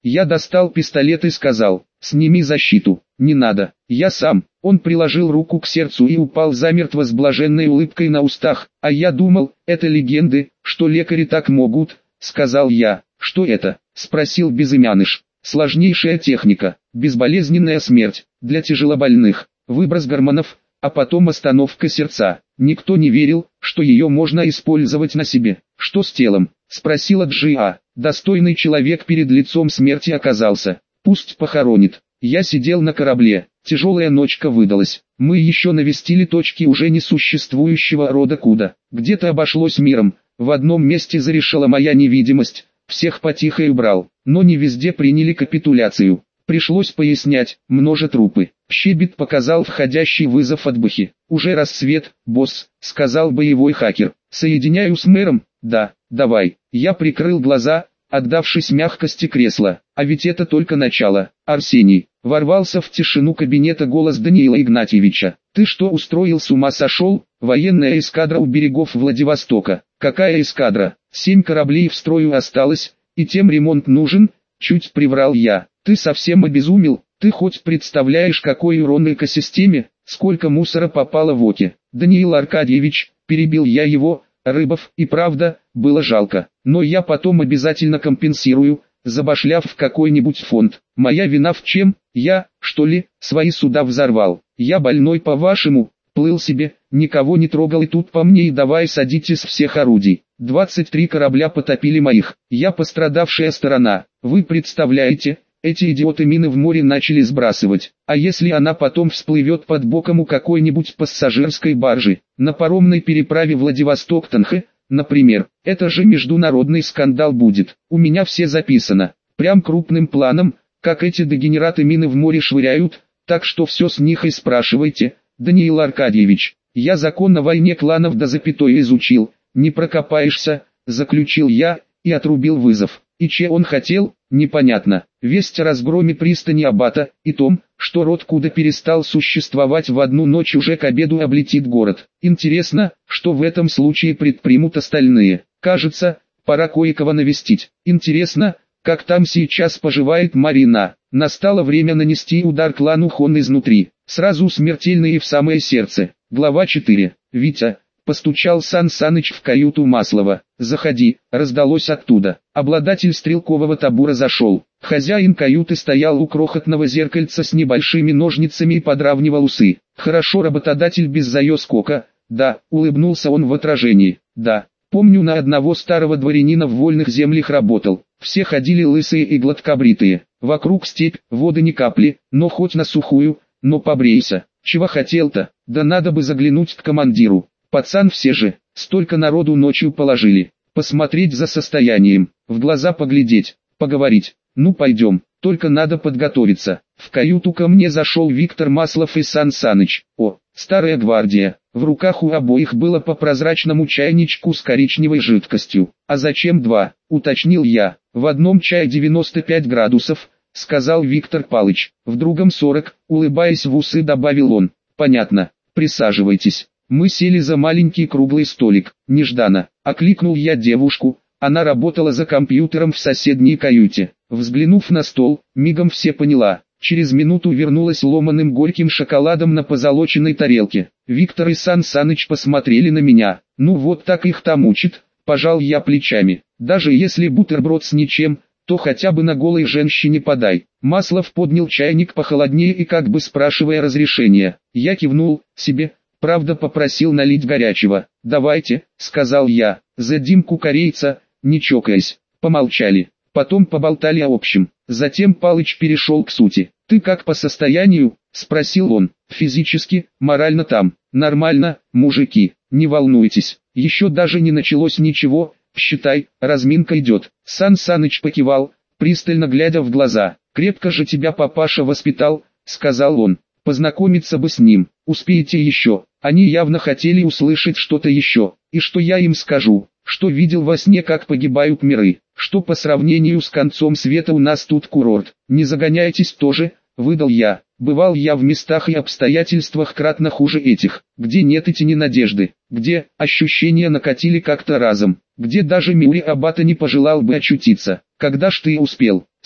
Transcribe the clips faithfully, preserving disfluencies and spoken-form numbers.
Я достал пистолет и сказал: «Сними защиту». «Не надо, я сам». Он приложил руку к сердцу и упал замертво с блаженной улыбкой на устах. «А я думал, это легенды, что лекари так могут», — сказал я. «Что это?» — спросил безымяныш. «Сложнейшая техника, безболезненная смерть, для тяжелобольных, выброс гормонов, а потом остановка сердца. Никто не верил, что ее можно использовать на себе». «Что с телом?» — спросила Джиа. «Достойный человек перед лицом смерти оказался. Пусть похоронит». Я сидел на корабле, тяжелая ночка выдалась. Мы еще навестили точки уже несуществующего рода Куда. Где-то обошлось миром, в одном месте зарешила моя невидимость, всех потихо и убрал, но не везде приняли капитуляцию. Пришлось пояснять, множе трупы. Щебет показал входящий вызов от Бахи. «Уже рассвет, босс», — сказал боевой хакер. «Соединяю с мэром?» «Да, давай». Я прикрыл глаза, отдавшись мягкости кресла. А ведь это только начало. «Арсений», — ворвался в тишину кабинета голос Даниила Игнатьевича. «Ты что, устроил, с ума сошел? Военная эскадра у берегов Владивостока». «Какая эскадра? Семь кораблей в строю осталось, и тем ремонт нужен?» Чуть приврал я. «Ты совсем обезумел? Ты хоть представляешь, какой урон экосистеме, сколько мусора попало в оки?» «Даниил Аркадьевич», — перебил я его, — «рыбов и правда, было жалко, но я потом обязательно компенсирую, забашляв в какой-нибудь фонд. Моя вина в чем? Я, что ли, свои суда взорвал? Я больной, по-вашему, плыл себе, никого не трогал, и тут по мне и давай садить из всех орудий. двадцать три корабля потопили моих, я пострадавшая сторона. Вы представляете, эти идиоты мины в море начали сбрасывать. А если она потом всплывет под боком у какой-нибудь пассажирской баржи, на паромной переправе Владивосток-Танхэ, например, это же международный скандал будет. У меня все записано, прям крупным планом, как эти дегенераты мины в море швыряют, так что все с них и спрашивайте, Даниил Аркадьевич. Я закон о войне кланов до запятой изучил, не прокопаешься, заключил я, и отрубил вызов. И че он хотел, непонятно. Весть о разгроме пристани Абата, и том, что род Куда перестал существовать в одну ночь, уже к обеду облетит город. Интересно, что в этом случае предпримут остальные. Кажется, пора кое-кого навестить. Интересно, как там сейчас поживает Марина. Настало время нанести удар клану Хон изнутри, сразу смертельный и в самое сердце. Глава четыре. Витя. Постучал Сан Саныч в каюту Маслова. «Заходи», раздалось оттуда. Обладатель стрелкового табура зашел. Хозяин каюты стоял у крохотного зеркальца с небольшими ножницами и подравнивал усы. «Хорошо, работодатель без заёскока». «Да», улыбнулся он в отражении. «Да, помню, на одного старого дворянина в вольных землях работал. Все ходили лысые и гладкобритые. Вокруг степь, воды ни капли, но хоть на сухую, но побрейся. Чего хотел-то? Да надо бы заглянуть к командиру. Пацан все же, столько народу ночью положили, посмотреть за состоянием, в глаза поглядеть, поговорить. Ну пойдем, только надо подготовиться». В каюту ко мне зашел Виктор Маслов и Сан Саныч. О, старая гвардия, в руках у обоих было по прозрачному чайничку с коричневой жидкостью. «А зачем два?» — уточнил я. «В одном чай девяносто пять градусов», — сказал Виктор Палыч, «в другом сорок», — улыбаясь в усы добавил он. «Понятно, присаживайтесь». Мы сели за маленький круглый столик. Нежданно окликнул я девушку, она работала за компьютером в соседней каюте. Взглянув на стол, мигом все поняла. Через минуту вернулась ломаным горьким шоколадом на позолоченной тарелке. Виктор и Сан Саныч посмотрели на меня. «Ну вот так их там учат», — пожал я плечами. «Даже если бутерброд с ничем, то хотя бы на голой женщине подай». Маслов поднял чайник похолоднее и как бы спрашивая разрешения. Я кивнул, себе, правда попросил налить горячего. «Давайте», — сказал я, — «за Димку корейца», не чокаясь. Помолчали, потом поболтали о общем. Затем Палыч перешел к сути. «Ты как по состоянию?» — спросил он. «Физически, морально там. Нормально, мужики, не волнуйтесь. Еще даже не началось ничего, считай, разминка идет». Сан Саныч покивал, пристально глядя в глаза. «Крепко же тебя папаша воспитал», — сказал он. «Познакомиться бы с ним, успеете еще». Они явно хотели услышать что-то еще. И что я им скажу? Что видел во сне, как погибают миры? Что по сравнению с концом света у нас тут курорт? Не загоняйтесь тоже, выдал я. Бывал я в местах и обстоятельствах кратно хуже этих, где нет и тени надежды, где ощущения накатили как-то разом, где даже Миури Абата не пожелал бы очутиться. Когда ж ты успел?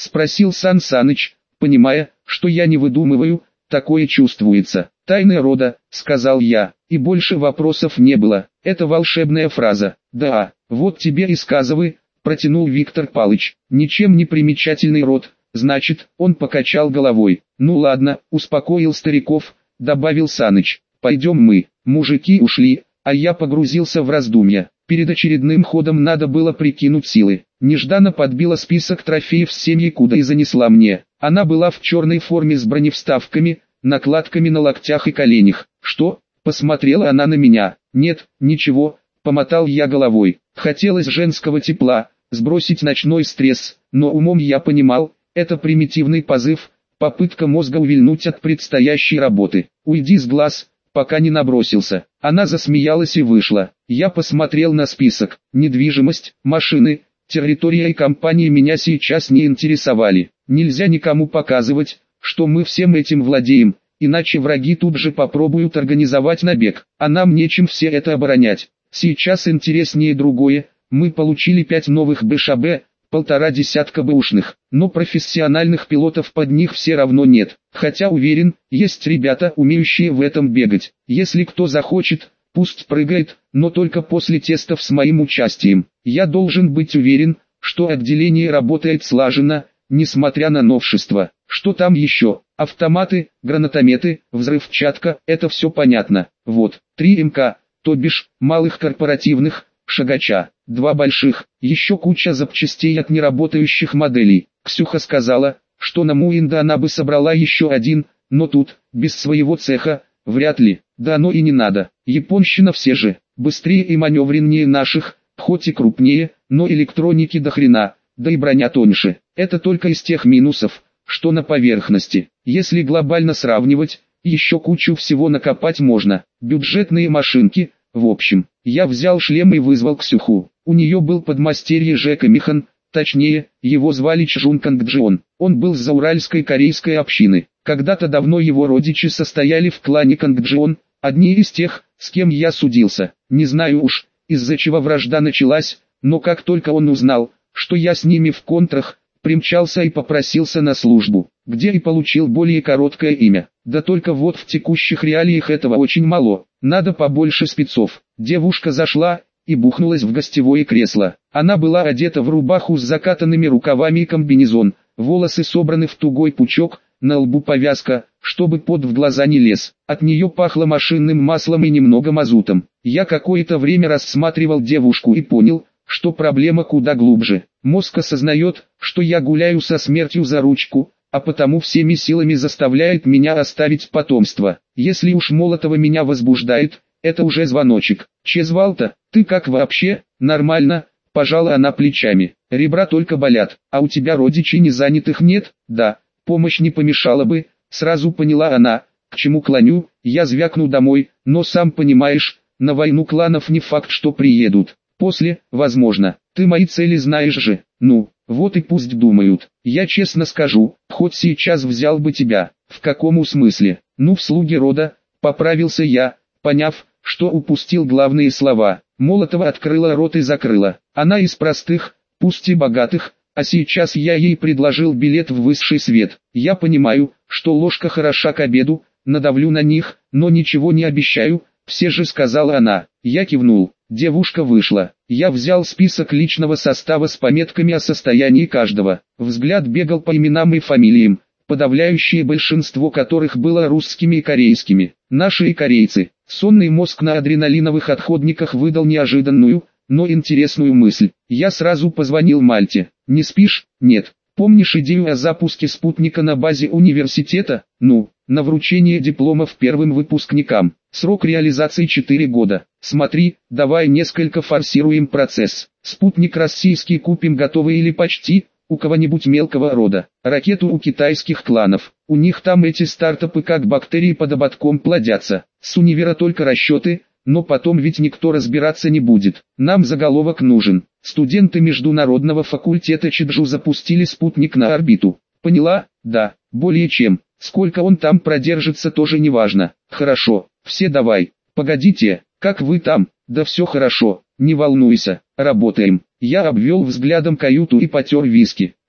спросил Сан Саныч, понимая, что я не выдумываю, такое чувствуется. Тайны рода, сказал я, и больше вопросов не было. Это волшебная фраза. Да, вот тебе и сказывай, протянул Виктор Палыч. Ничем не примечательный род, значит, он покачал головой. Ну ладно, успокоил стариков, добавил Саныч. Пойдем мы. Мужики ушли, а я погрузился в раздумья. Перед очередным ходом надо было прикинуть силы. Нежданно подбила список трофеев с семьи куда и занесла мне. Она была в черной форме с броневставками, накладками на локтях и коленях. Что? Посмотрела она на меня. Нет, ничего, помотал я головой. Хотелось женского тепла, сбросить ночной стресс, но умом я понимал, это примитивный позыв, попытка мозга увильнуть от предстоящей работы. Уйди с глаз, пока не набросился. Она засмеялась и вышла. Я посмотрел на список. Недвижимость, машины, территория и компании меня сейчас не интересовали. Нельзя никому показывать, что мы всем этим владеем, иначе враги тут же попробуют организовать набег, а нам нечем все это оборонять. Сейчас интереснее другое. Мы получили пять новых БШБ, полтора десятка бэушных, но профессиональных пилотов под них все равно нет. Хотя уверен, есть ребята, умеющие в этом бегать. Если кто захочет, пусть прыгает, но только после тестов с моим участием. Я должен быть уверен, что отделение работает слаженно, несмотря на новшества. Что там еще? Автоматы, гранатометы, взрывчатка, это все понятно. Вот, три эм ка, то бишь, малых корпоративных, шагача, два больших, еще куча запчастей от неработающих моделей. Ксюха сказала, что на Муинда она бы собрала еще один, но тут, без своего цеха, вряд ли. Да оно и не надо. Японщина все же, быстрее и маневреннее наших, хоть и крупнее, но электроники до хрена, да и броня тоньше. Это только из тех минусов, что на поверхности. Если глобально сравнивать, еще кучу всего накопать можно. Бюджетные машинки, в общем. Я взял шлем и вызвал Ксюху. У нее был подмастерье Жека Михан, точнее, его звали Чжун Кангджион. Он был с зауральской корейской общины. Когда-то давно его родичи состояли в клане Кангджион, одни из тех, с кем я судился. Не знаю уж, из-за чего вражда началась, но как только он узнал, что я с ними в контрах, примчался и попросился на службу, где и получил более короткое имя. Да только вот в текущих реалиях этого очень мало, надо побольше спецов. Девушка зашла и бухнулась в гостевое кресло. Она была одета в рубаху с закатанными рукавами и комбинезон, волосы собраны в тугой пучок, на лбу повязка, чтобы пот в глаза не лез. От нее пахло машинным маслом и немного мазутом. Я какое-то время рассматривал девушку и понял, что проблема куда глубже. Мозг осознает, что я гуляю со смертью за ручку, а потому всеми силами заставляет меня оставить потомство. Если уж Молотова меня возбуждает, это уже звоночек. Чезвал-то, ты как вообще? Нормально, пожала она плечами. Ребра только болят, а у тебя родичей незанятых нет? Да, помощь не помешала бы, сразу поняла она, к чему клоню. Я звякну домой, но сам понимаешь, на войну кланов не факт, что приедут. После, возможно, ты мои цели знаешь же. Ну, вот и пусть думают. Я честно скажу, хоть сейчас взял бы тебя. В каком смысле? Ну, в слуги рода, поправился я, поняв, что упустил главные слова. Молотова открыла рот и закрыла. Она из простых, пусть и богатых, а сейчас я ей предложил билет в высший свет. Я понимаю, что ложка хороша к обеду, надавлю на них, но ничего не обещаю, все же сказала она. Я кивнул. Девушка вышла. Я взял список личного состава с пометками о состоянии каждого. Взгляд бегал по именам и фамилиям, подавляющее большинство которых было русскими и корейскими. Наши и корейцы. Сонный мозг на адреналиновых отходниках выдал неожиданную, но интересную мысль. Я сразу позвонил Мальте. Не спишь? Нет. Помнишь идею о запуске спутника на базе университета? Ну, на вручение дипломов первым выпускникам. Срок реализации четыре года. Смотри, давай несколько форсируем процесс. Спутник российский купим готовый или почти, у кого-нибудь мелкого рода. Ракету у китайских кланов. У них там эти стартапы как бактерии под ободком плодятся. С универа только расчеты, но потом ведь никто разбираться не будет. Нам заголовок нужен. Студенты международного факультета Чеджу запустили спутник на орбиту. Поняла? Да, более чем. Сколько он там продержится, тоже не важно. Хорошо, все давай. Погодите, как вы там? Да все хорошо, не волнуйся, работаем. Я обвел взглядом каюту и потер виски.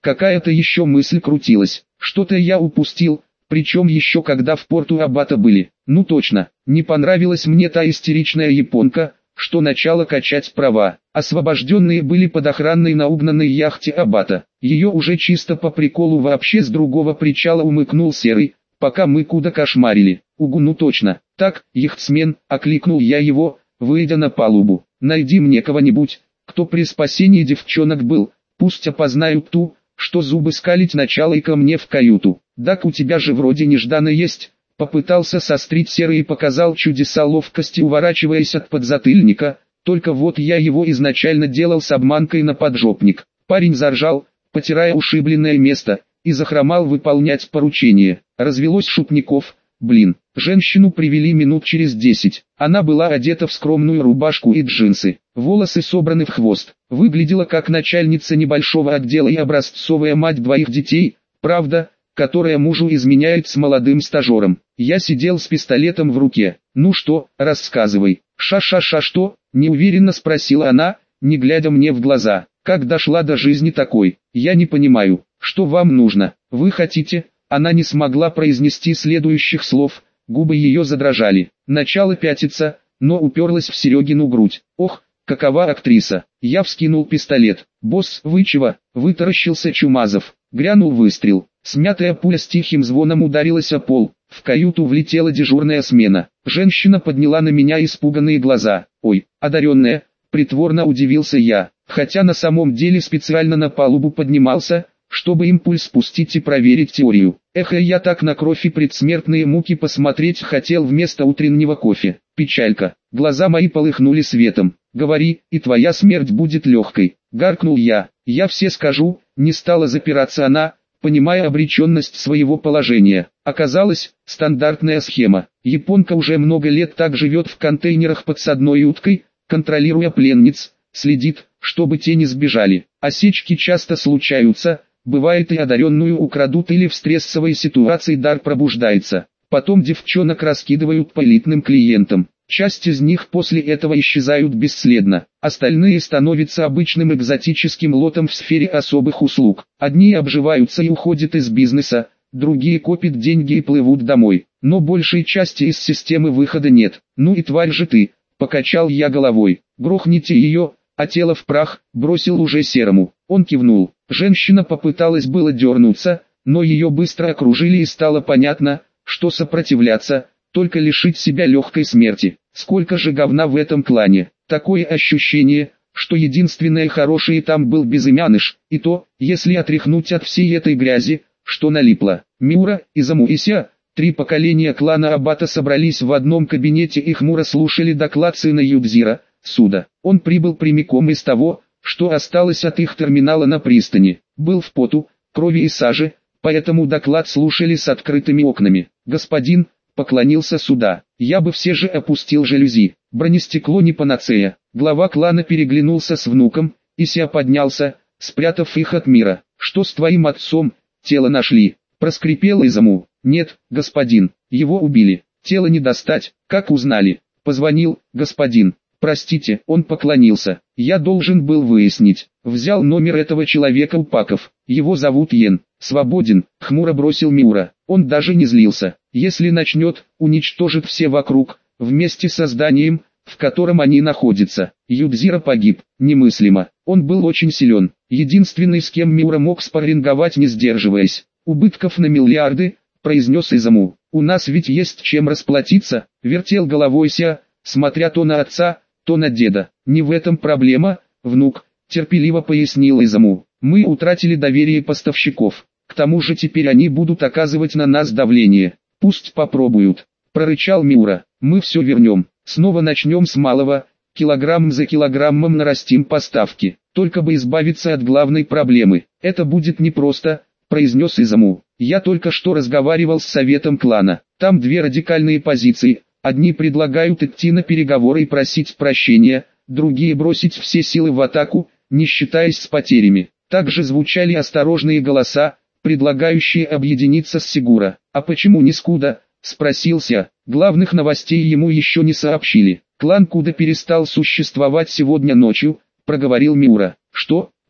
Какая-то еще мысль крутилась. Что-то я упустил, причем еще когда в порту Аббата были. Ну точно, не понравилась мне та истеричная японка, что начала качать права. Освобожденные были под охраной на угнанной яхте Аббата. Ее уже чисто по приколу вообще с другого причала умыкнул Серый, пока мы куда кошмарили. Угу, ну точно. Так, яхтсмен, окликнул я его, выйдя на палубу. Найди мне кого-нибудь, кто при спасении девчонок был, пусть опознают ту, что зубы скалить начала и ко мне в каюту. Так у тебя же вроде нежданно есть. Попытался сострить Серый и показал чудеса ловкости, уворачиваясь от подзатыльника, только вот я его изначально делал с обманкой на поджопник. Парень заржал, потирая ушибленное место, и захромал выполнять поручение. Развелось шутников, блин. Женщину привели минут через десять. Она была одета в скромную рубашку и джинсы. Волосы собраны в хвост. Выглядела как начальница небольшого отдела и образцовая мать двоих детей, правда, которая мужу изменяет с молодым стажером. Я сидел с пистолетом в руке. «Ну что, рассказывай». «Ша-ша-ша что?» – неуверенно спросила она, не глядя мне в глаза. «Как дошла до жизни такой? Я не понимаю, что вам нужно? Вы хотите?» Она не смогла произнести следующих слов, губы ее задрожали. Начало пятиться, но уперлась в Серегину грудь. «Ох, какова актриса!» Я вскинул пистолет. «Босс, вы чего?» – вытаращился Чумазов. Грянул выстрел. Смятая пуля с тихим звоном ударилась о пол. В каюту влетела дежурная смена. Женщина подняла на меня испуганные глаза. «Ой, одаренная!» – притворно удивился я. Хотя на самом деле специально на палубу поднимался, чтобы импульс спустить и проверить теорию. Эх, я так на кровь и предсмертные муки посмотреть хотел вместо утреннего кофе. Печалька. Глаза мои полыхнули светом. «Говори, и твоя смерть будет легкой», — гаркнул я. «Я все скажу», — не стала запираться она, понимая обреченность своего положения. Оказалось, стандартная схема. Японка уже много лет так живет в контейнерах под садной уткой, контролируя пленниц, следит, чтобы те не сбежали. Осечки часто случаются, бывает и одаренную украдут или в стрессовой ситуации дар пробуждается. Потом девчонок раскидывают по элитным клиентам. Часть из них после этого исчезают бесследно, остальные становятся обычным экзотическим лотом в сфере особых услуг. Одни обживаются и уходят из бизнеса, другие копят деньги и плывут домой, но большей части из системы выхода нет. «Ну и тварь же ты», — покачал я головой. «Грохните ее», а тело в прах, бросил уже Серому. Он кивнул. Женщина попыталась было дернуться, но ее быстро окружили и стало понятно, что сопротивляться, только лишить себя легкой смерти. Сколько же говна в этом клане. Такое ощущение, что единственное хорошее там был безымяныш, и то, если отряхнуть от всей этой грязи, что налипло. Миура, Изаму и Ся, три поколения клана Аббата собрались в одном кабинете и хмуро слушали доклад сына Юдзира, Суда. Он прибыл прямиком из того, что осталось от их терминала на пристани. Был в поту, крови и саже, поэтому доклад слушали с открытыми окнами. «Господин», — поклонился Суда, — «я бы все же опустил жалюзи. Бронестекло не панацея». Глава клана переглянулся с внуком, и Ся поднялся, спрятав их от мира. «Что с твоим отцом? Тело нашли?» — проскрипел Изаму. «Нет, господин, его убили. Тело не достать». «Как узнали?» «Позвонил, господин». «Простите», — он поклонился. «Я должен был выяснить». Взял номер этого человека у Паков. «Его зовут Йен». «Свободен», — хмуро бросил Миура. Он даже не злился. «Если начнет, уничтожит все вокруг, вместе со зданием, в котором они находятся». Юдзира погиб. Немыслимо. Он был очень силен. Единственный, с кем Миура мог спарринговать, не сдерживаясь. «Убытков на миллиарды», — произнес Изаму. «У нас ведь есть чем расплатиться», — вертел головой Ся, смотря то на отца, то на деда. «Не в этом проблема, внук», — терпеливо пояснил Изаму. «Мы утратили доверие поставщиков. К тому же теперь они будут оказывать на нас давление. Пусть попробуют», — прорычал Миура. «Мы все вернем. Снова начнем с малого, килограмм за килограммом нарастим поставки. Только бы избавиться от главной проблемы. Это будет непросто», — произнес Изаму. «Я только что разговаривал с советом клана. Там две радикальные позиции. Одни предлагают идти на переговоры и просить прощения, другие бросить все силы в атаку, не считаясь с потерями. Также звучали осторожные голоса, предлагающие объединиться с Сигура. «А почему не Скуда?» — спросил Ся. Главных новостей ему еще не сообщили. «Клан Куда перестал существовать сегодня ночью», — проговорил Миура. «Что?»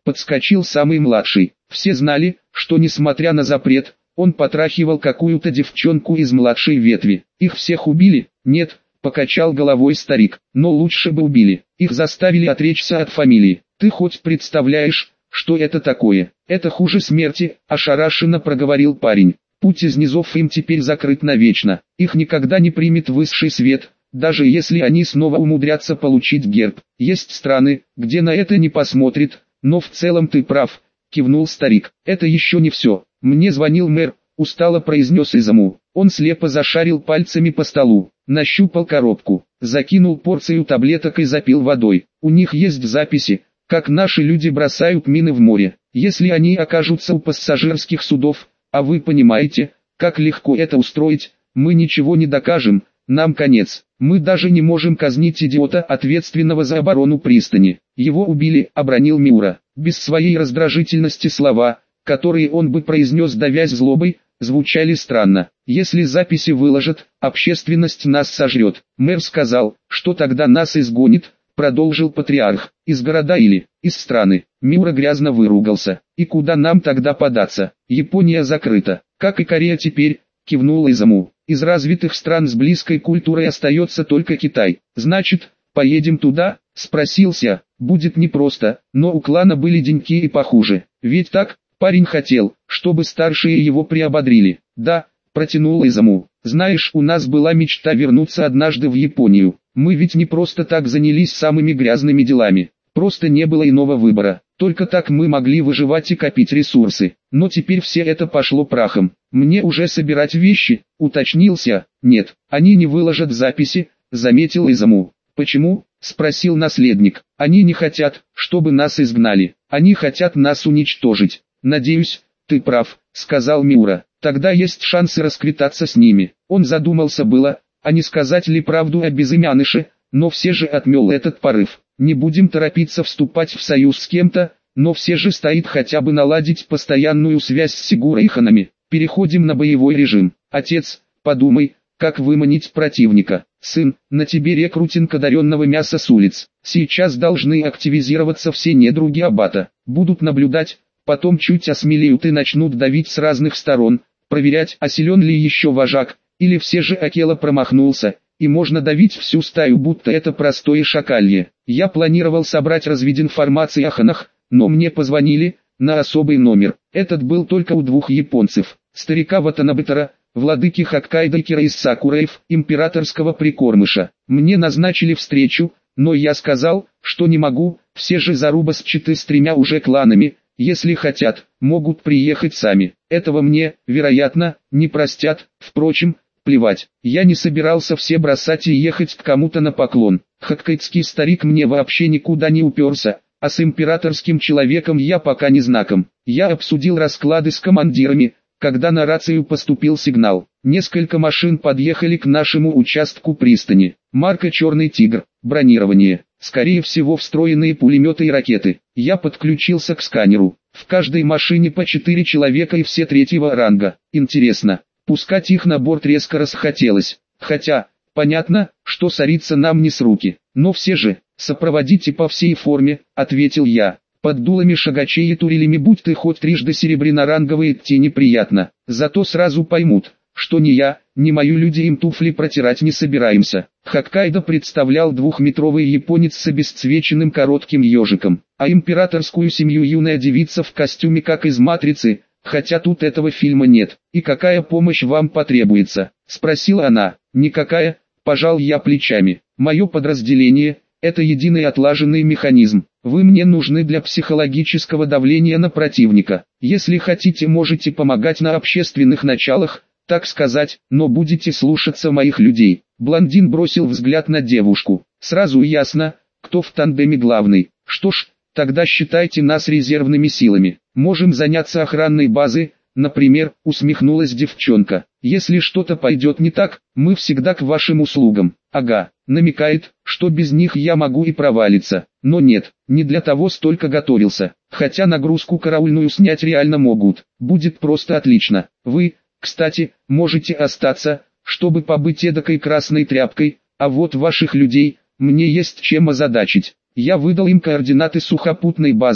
подскочил самый младший. Все знали, что несмотря на запрет, он потрахивал какую-то девчонку из младшей ветви. Их всех убили? Нет, покачал головой старик, но лучше бы убили. Их заставили отречься от фамилии. Ты хоть представляешь, что это такое? Это хуже смерти, ошарашенно проговорил парень. Путь из низов им теперь закрыт навечно. Их никогда не примет высший свет, даже если они снова умудрятся получить герб. Есть страны, где на это не посмотрят, но в целом ты прав, кивнул старик. Это еще не все. Мне звонил мэр, устало произнес Изаму. Он слепо зашарил пальцами по столу, нащупал коробку, закинул порцию таблеток и запил водой. У них есть записи, как наши люди бросают мины в море. Если они окажутся у пассажирских судов, а вы понимаете, как легко это устроить, мы ничего не докажем, нам конец. Мы даже не можем казнить идиота, ответственного за оборону пристани. Его убили, обронил Миура. Без своей раздражительности слова, которые он бы произнес, давясь злобой, звучали странно. Если записи выложат, общественность нас сожрет. Мэр сказал, что тогда нас изгонит, продолжил патриарх. Из города или из страны. Миура грязно выругался. И куда нам тогда податься? Япония закрыта, как и Корея теперь, кивнул Изаму. Из развитых стран с близкой культурой остается только Китай. Значит, поедем туда? Спросился. Будет непросто, но у клана были деньки и похуже. Ведь так? Парень хотел, чтобы старшие его приободрили. Да, протянул Изаму. Знаешь, у нас была мечта вернуться однажды в Японию. Мы ведь не просто так занялись самыми грязными делами. Просто не было иного выбора. Только так мы могли выживать и копить ресурсы. Но теперь все это пошло прахом. Мне уже собирать вещи, уточнился. Нет, они не выложат записи, заметил Изаму. Почему? Спросил наследник. Они не хотят, чтобы нас изгнали. Они хотят нас уничтожить. Надеюсь, ты прав, сказал Миура. Тогда есть шансы расквитаться с ними. Он задумался было, а не сказать ли правду о безымяныше, но все же отмел этот порыв. Не будем торопиться вступать в союз с кем-то, но все же стоит хотя бы наладить постоянную связь с Сигурой и ханами. Переходим на боевой режим. Отец, подумай, как выманить противника. Сын, на тебе рекрутинг одаренного мяса с улиц. Сейчас должны активизироваться все недруги аббата. Будут наблюдать, потом чуть осмелеют и начнут давить с разных сторон, проверять, а силен ли еще вожак, или все же Акела промахнулся, и можно давить всю стаю, будто это простое шакалье. Я планировал собрать развединформацию о ханах, но мне позвонили на особый номер. Этот был только у двух японцев. Старика Ватанабетара, владыки Хоккайдо Кира из Сакураев, императорского прикормыша. Мне назначили встречу, но я сказал, что не могу, все же зарубасчаты с тремя уже кланами, если хотят, могут приехать сами. Этого мне, вероятно, не простят, впрочем, плевать. Я не собирался все бросать и ехать к кому-то на поклон. Хоккайдский старик мне вообще никуда не уперся, а с императорским человеком я пока не знаком. Я обсудил расклады с командирами, когда на рацию поступил сигнал. Несколько машин подъехали к нашему участку пристани. Марка «Черный тигр», бронирование, скорее всего встроенные пулеметы и ракеты. Я подключился к сканеру. В каждой машине по четыре человека и все третьего ранга. Интересно, пускать их на борт резко расхотелось. Хотя, понятно, что сориться нам не с руки. Но все же, сопроводите по всей форме, ответил я. Под дулами шагачей и турелями будь ты хоть трижды серебряноранговый, идти неприятно. Зато сразу поймут, что ни я, ни мои люди им туфли протирать не собираемся. Хоккайдо представлял двухметровый японец с обесцвеченным коротким ежиком, а императорскую семью юная девица в костюме как из «Матрицы», хотя тут этого фильма нет. «И какая помощь вам потребуется?» — спросила она. «Никакая», — пожал я плечами. «Мое подразделение — это единый отлаженный механизм. Вы мне нужны для психологического давления на противника. Если хотите, можете помогать на общественных началах, так сказать, но будете слушаться моих людей». Блондин бросил взгляд на девушку. Сразу ясно, кто в тандеме главный. Что ж, тогда считайте нас резервными силами. Можем заняться охраной базы, например, усмехнулась девчонка. Если что-то пойдет не так, мы всегда к вашим услугам. Ага, намекает, что без них я могу и провалиться. Но нет, не для того столько готовился. Хотя нагрузку караульную снять реально могут. Будет просто отлично. Вы, кстати, можете остаться, чтобы побыть эдакой красной тряпкой, а вот ваших людей, мне есть чем озадачить. Я выдал им координаты сухопутной базы,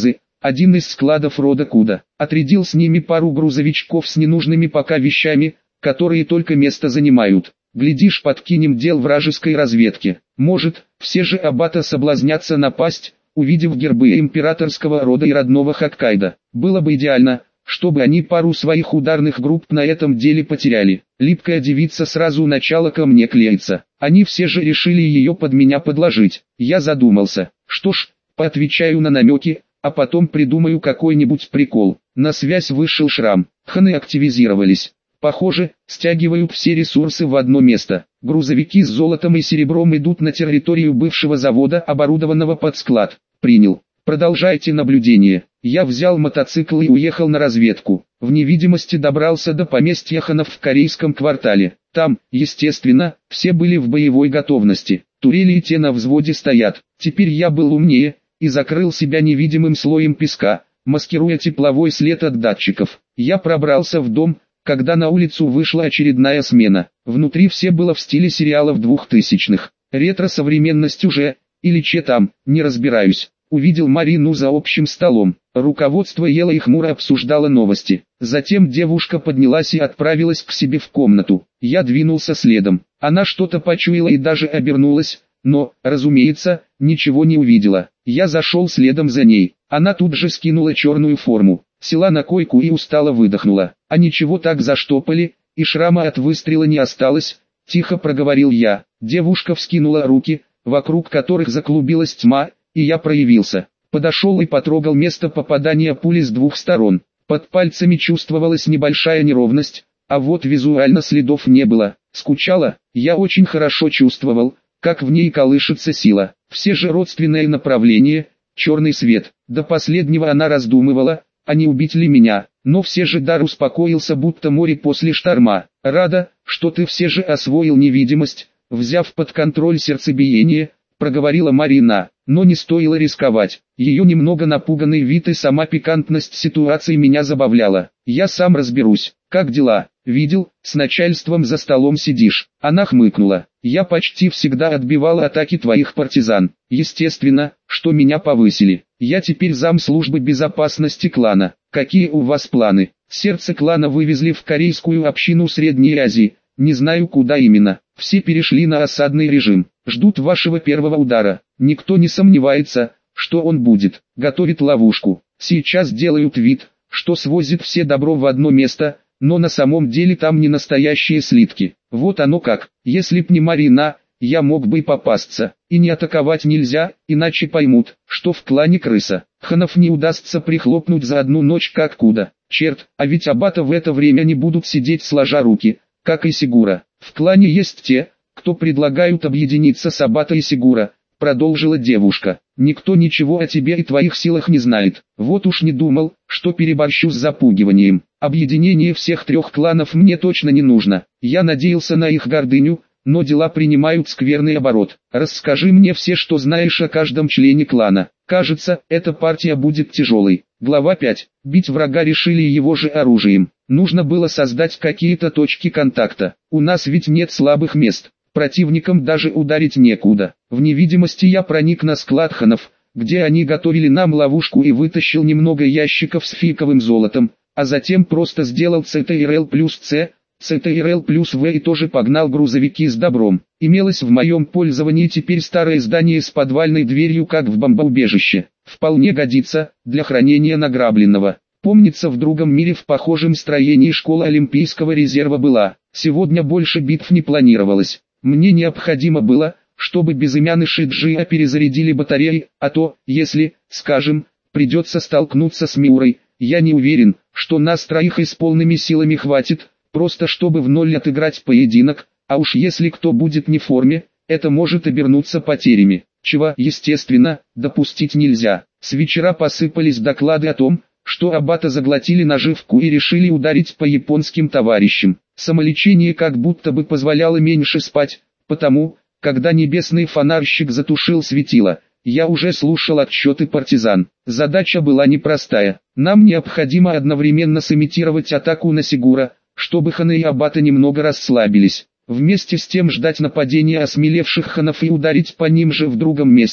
один из складов рода Куда. Отрядил с ними пару грузовичков с ненужными пока вещами, которые только место занимают. Глядишь, подкинем дел вражеской разведке. Может, все же аббата соблазнятся напасть, увидев гербы императорского рода и родного Хоккайдо. Было бы идеально, чтобы они пару своих ударных групп на этом деле потеряли. Липкая девица сразу начала ко мне клеиться. Они все же решили ее под меня подложить. Я задумался. Что ж, поотвечаю на намеки, а потом придумаю какой-нибудь прикол. На связь вышел Шрам. Ханы активизировались. Похоже, стягивают все ресурсы в одно место. Грузовики с золотом и серебром идут на территорию бывшего завода, оборудованного под склад. Принял. Продолжайте наблюдение. Я взял мотоцикл и уехал на разведку. В невидимости добрался до поместья ханов в корейском квартале. Там, естественно, все были в боевой готовности. Турели и те на взводе стоят. Теперь я был умнее и закрыл себя невидимым слоем песка, маскируя тепловой след от датчиков. Я пробрался в дом, когда на улицу вышла очередная смена. Внутри все было в стиле сериалов двухтысячных. Ретро-современность уже, или че там, не разбираюсь. Увидел Марину за общим столом. Руководство ело и хмуро обсуждало новости. Затем девушка поднялась и отправилась к себе в комнату. Я двинулся следом. Она что-то почуяла и даже обернулась, но, разумеется, ничего не увидела. Я зашел следом за ней. Она тут же скинула черную форму, села на койку и устало выдохнула. А ничего так заштопали, и шрама от выстрела не осталось, тихо проговорил я. Девушка вскинула руки, вокруг которых заклубилась тьма, и я проявился. Подошел и потрогал место попадания пули с двух сторон. Под пальцами чувствовалась небольшая неровность, а вот визуально следов не было. Скучала, я очень хорошо чувствовал, как в ней колышется сила. Все же родственные направления, черный свет. До последнего она раздумывала, а не убить ли меня, но все же дар успокоился, будто море после шторма. Рада, что ты все же освоил невидимость, взяв под контроль сердцебиение, проговорила Марина, но не стоило рисковать. Ее немного напуганный вид и сама пикантность ситуации меня забавляла. Я сам разберусь. Как дела? Видел, с начальством за столом сидишь. Она хмыкнула. Я почти всегда отбивала атаки твоих партизан. Естественно, что меня повысили. Я теперь зам службы безопасности клана. Какие у вас планы? Сердце клана вывезли в корейскую общину Средней Азии. Не знаю, куда именно. Все перешли на осадный режим. Ждут вашего первого удара. Никто не сомневается, что он будет. Готовит ловушку. Сейчас делают вид, что свозит все добро в одно место, но на самом деле там не настоящие слитки. Вот оно как. Если б не Марина, я мог бы и попасться. И не атаковать нельзя, иначе поймут, что в клане крыса. Ханов не удастся прихлопнуть за одну ночь как Куда. Черт, а ведь аббата в это время не будут сидеть сложа руки, как и Сигура. В клане есть те, кто предлагают объединиться с аббата и Сигура, продолжила девушка. Никто ничего о тебе и твоих силах не знает. Вот уж не думал, что переборщу с запугиванием. Объединение всех трех кланов мне точно не нужно. Я надеялся на их гордыню, но дела принимают скверный оборот. Расскажи мне все, что знаешь о каждом члене клана. Кажется, эта партия будет тяжелой. Глава пять. Бить врага решили его же оружием. Нужно было создать какие-то точки контакта. У нас ведь нет слабых мест. Противникам даже ударить некуда. В невидимости я проник на склад ханов, где они готовили нам ловушку, и вытащил немного ящиков с фиковым золотом, а затем просто сделал си ти эр эл плюс С, си ти эр эл плюс В и тоже погнал грузовики с добром. Имелось в моем пользовании теперь старое здание с подвальной дверью, как в бомбоубежище. Вполне годится для хранения награбленного. Помнится, в другом мире в похожем строении школа Олимпийского резерва была. Сегодня больше битв не планировалось. Мне необходимо было, чтобы безымянный Шиджиа перезарядили батареи, а то, если, скажем, придется столкнуться с Миурой, я не уверен, что нас троих и с полными силами хватит, просто чтобы в ноль отыграть поединок, а уж если кто будет не в форме, это может обернуться потерями, чего, естественно, допустить нельзя. С вечера посыпались доклады о том, что аббата заглотили наживку и решили ударить по японским товарищам. Самолечение как будто бы позволяло меньше спать, потому, когда небесный фонарщик затушил светило, я уже слушал отчеты партизан. Задача была непростая. Нам необходимо одновременно сымитировать атаку на Сигура, чтобы ханы и аббата немного расслабились. Вместе с тем ждать нападения осмелевших ханов и ударить по ним же в другом месте,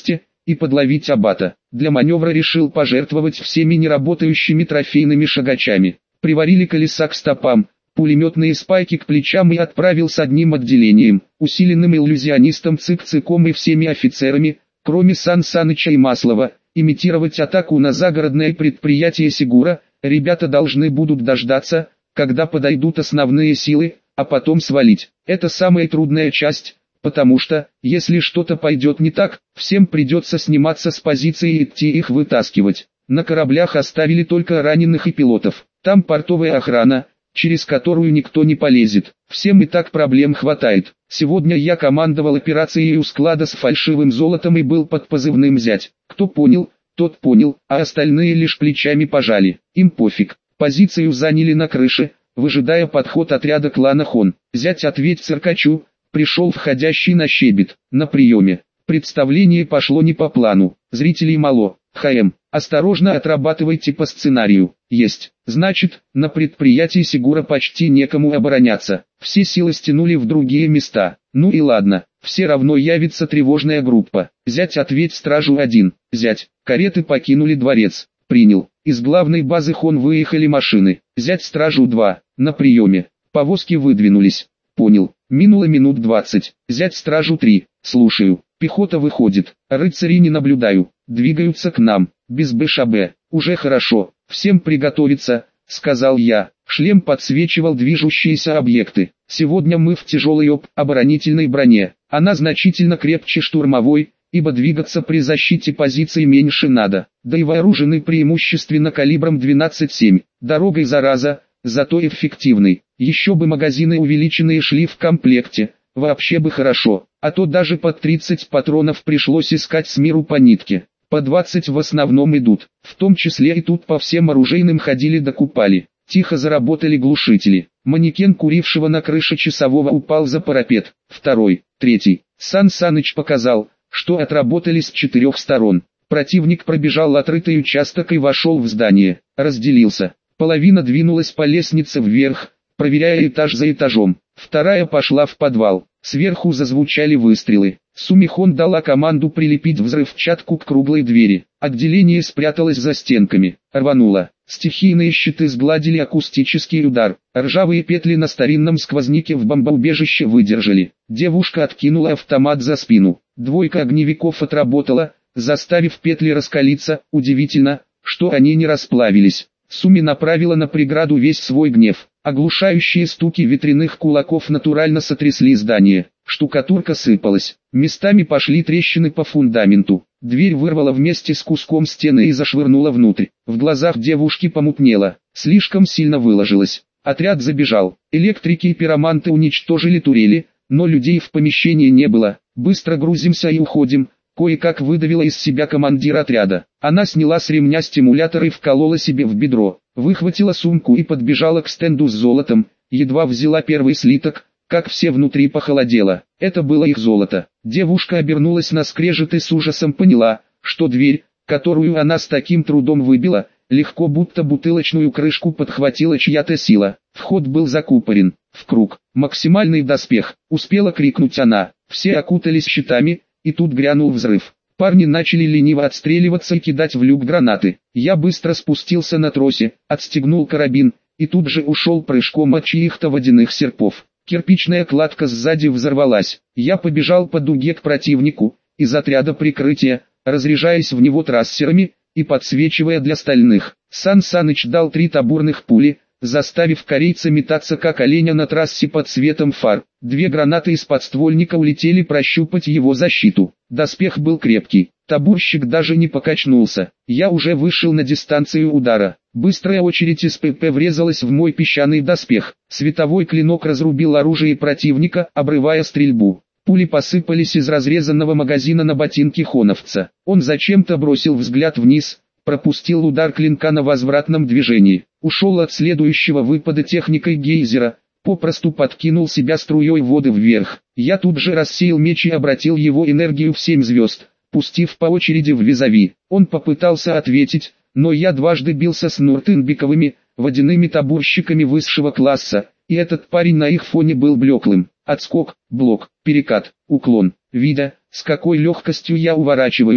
и подловить аббата. Для маневра решил пожертвовать всеми неработающими трофейными шагачами. Приварили колеса к стопам, пулеметные спайки к плечам и отправил с одним отделением, усиленным иллюзионистом Цик-Циком и всеми офицерами, кроме Сан Саныча и Маслова, имитировать атаку на загородное предприятие Сигура. Ребята должны будут дождаться, когда подойдут основные силы, а потом свалить. Это самая трудная часть, потому что, если что-то пойдет не так, всем придется сниматься с позиции и идти их вытаскивать. На кораблях оставили только раненых и пилотов. Там портовая охрана, через которую никто не полезет. Всем и так проблем хватает. Сегодня я командовал операцией у склада с фальшивым золотом и был под позывным «Зять». Кто понял, тот понял, а остальные лишь плечами пожали. Им пофиг. Позицию заняли на крыше, выжидая подход отряда клана Хон. «Зять, ответь циркачу», пришел входящий на щебет. На приеме. Представление пошло не по плану. Зрителей мало. ХМ. Осторожно отрабатывайте по сценарию. Есть. Значит, на предприятии Сигура почти некому обороняться. Все силы стянули в другие места. Ну и ладно, все равно явится тревожная группа. «Зять, ответь стражу один». «Зять». Кареты покинули дворец. Принял. Из главной базы Хон выехали машины. «Зять, стражу два». На приеме. Повозки выдвинулись. Понял. Минуло минут двадцать. «Зять, стражу три». Слушаю. Пехота выходит. Рыцари не наблюдаю. Двигаются к нам. Без БШБ. Уже хорошо. Всем приготовиться, сказал я. Шлем подсвечивал движущиеся объекты. Сегодня мы в тяжелой об оборонительной броне. Она значительно крепче штурмовой, ибо двигаться при защите позиций меньше надо. Да и вооружены преимущественно калибром двенадцать семь. Дорогой зараза, зато эффективный. Еще бы магазины увеличенные шли в комплекте. Вообще бы хорошо, а то даже под тридцать патронов пришлось искать с миру по нитке. По двадцать в основном идут, в том числе и тут по всем оружейным ходили докупали. Тихо заработали глушители. Манекен курившего на крыше часового упал за парапет. Второй, третий. Сан Саныч показал, что отработали с четырех сторон. Противник пробежал отрытый участок и вошел в здание. Разделился. Половина двинулась по лестнице вверх, проверяя этаж за этажом. Вторая пошла в подвал. Сверху зазвучали выстрелы. Сумихон дала команду прилепить взрывчатку к круглой двери. Отделение спряталось за стенками. Рвануло. Стихийные щиты сгладили акустический удар. Ржавые петли на старинном сквозняке в бомбоубежище выдержали. Девушка откинула автомат за спину. Двойка огневиков отработала, заставив петли раскалиться. Удивительно, что они не расплавились. Суми направила на преграду весь свой гнев. Оглушающие стуки ветряных кулаков натурально сотрясли здание. Штукатурка сыпалась. Местами пошли трещины по фундаменту. Дверь вырвала вместе с куском стены и зашвырнула внутрь. В глазах девушки помутнело. Слишком сильно выложилась. Отряд забежал. Электрики и пироманты уничтожили турели, но людей в помещении не было. Быстро грузимся и уходим. Кое-как выдавила из себя командир отряда. Она сняла с ремня стимулятор и вколола себе в бедро. Выхватила сумку и подбежала к стенду с золотом. Едва взяла первый слиток, как все внутри похолодело. Это было их золото. Девушка обернулась на скрежет и с ужасом поняла, что дверь, которую она с таким трудом выбила, легко будто бутылочную крышку подхватила чья-то сила. Вход был закупорен. В круг. Максимальный доспех. Успела крикнуть она. Все окутались щитами. И тут грянул взрыв. Парни начали лениво отстреливаться и кидать в люк гранаты. Я быстро спустился на тросе, отстегнул карабин, и тут же ушел прыжком от чьих-то водяных серпов. Кирпичная кладка сзади взорвалась. Я побежал по дуге к противнику, из отряда прикрытия, разряжаясь в него трассерами, и подсвечивая для стальных. Сан Саныч дал три табурных пули, заставив корейца метаться как оленя на трассе под светом фар. Две гранаты из подствольника улетели прощупать его защиту. Доспех был крепкий, табурщик даже не покачнулся. Я уже вышел на дистанцию удара. Быстрая очередь из ПП врезалась в мой песчаный доспех. Световой клинок разрубил оружие противника, обрывая стрельбу. Пули посыпались из разрезанного магазина на ботинки хоновца. Он зачем-то бросил взгляд вниз, пропустил удар клинка на возвратном движении. Ушел от следующего выпада техникой гейзера, попросту подкинул себя струей воды вверх. Я тут же рассеял меч и обратил его энергию в семь звезд, пустив по очереди в визави. Он попытался ответить, но я дважды бился с нуртынбековыми, водяными табурщиками высшего класса, и этот парень на их фоне был блеклым. Отскок, блок, перекат, уклон. Видя, с какой легкостью я уворачиваюсь,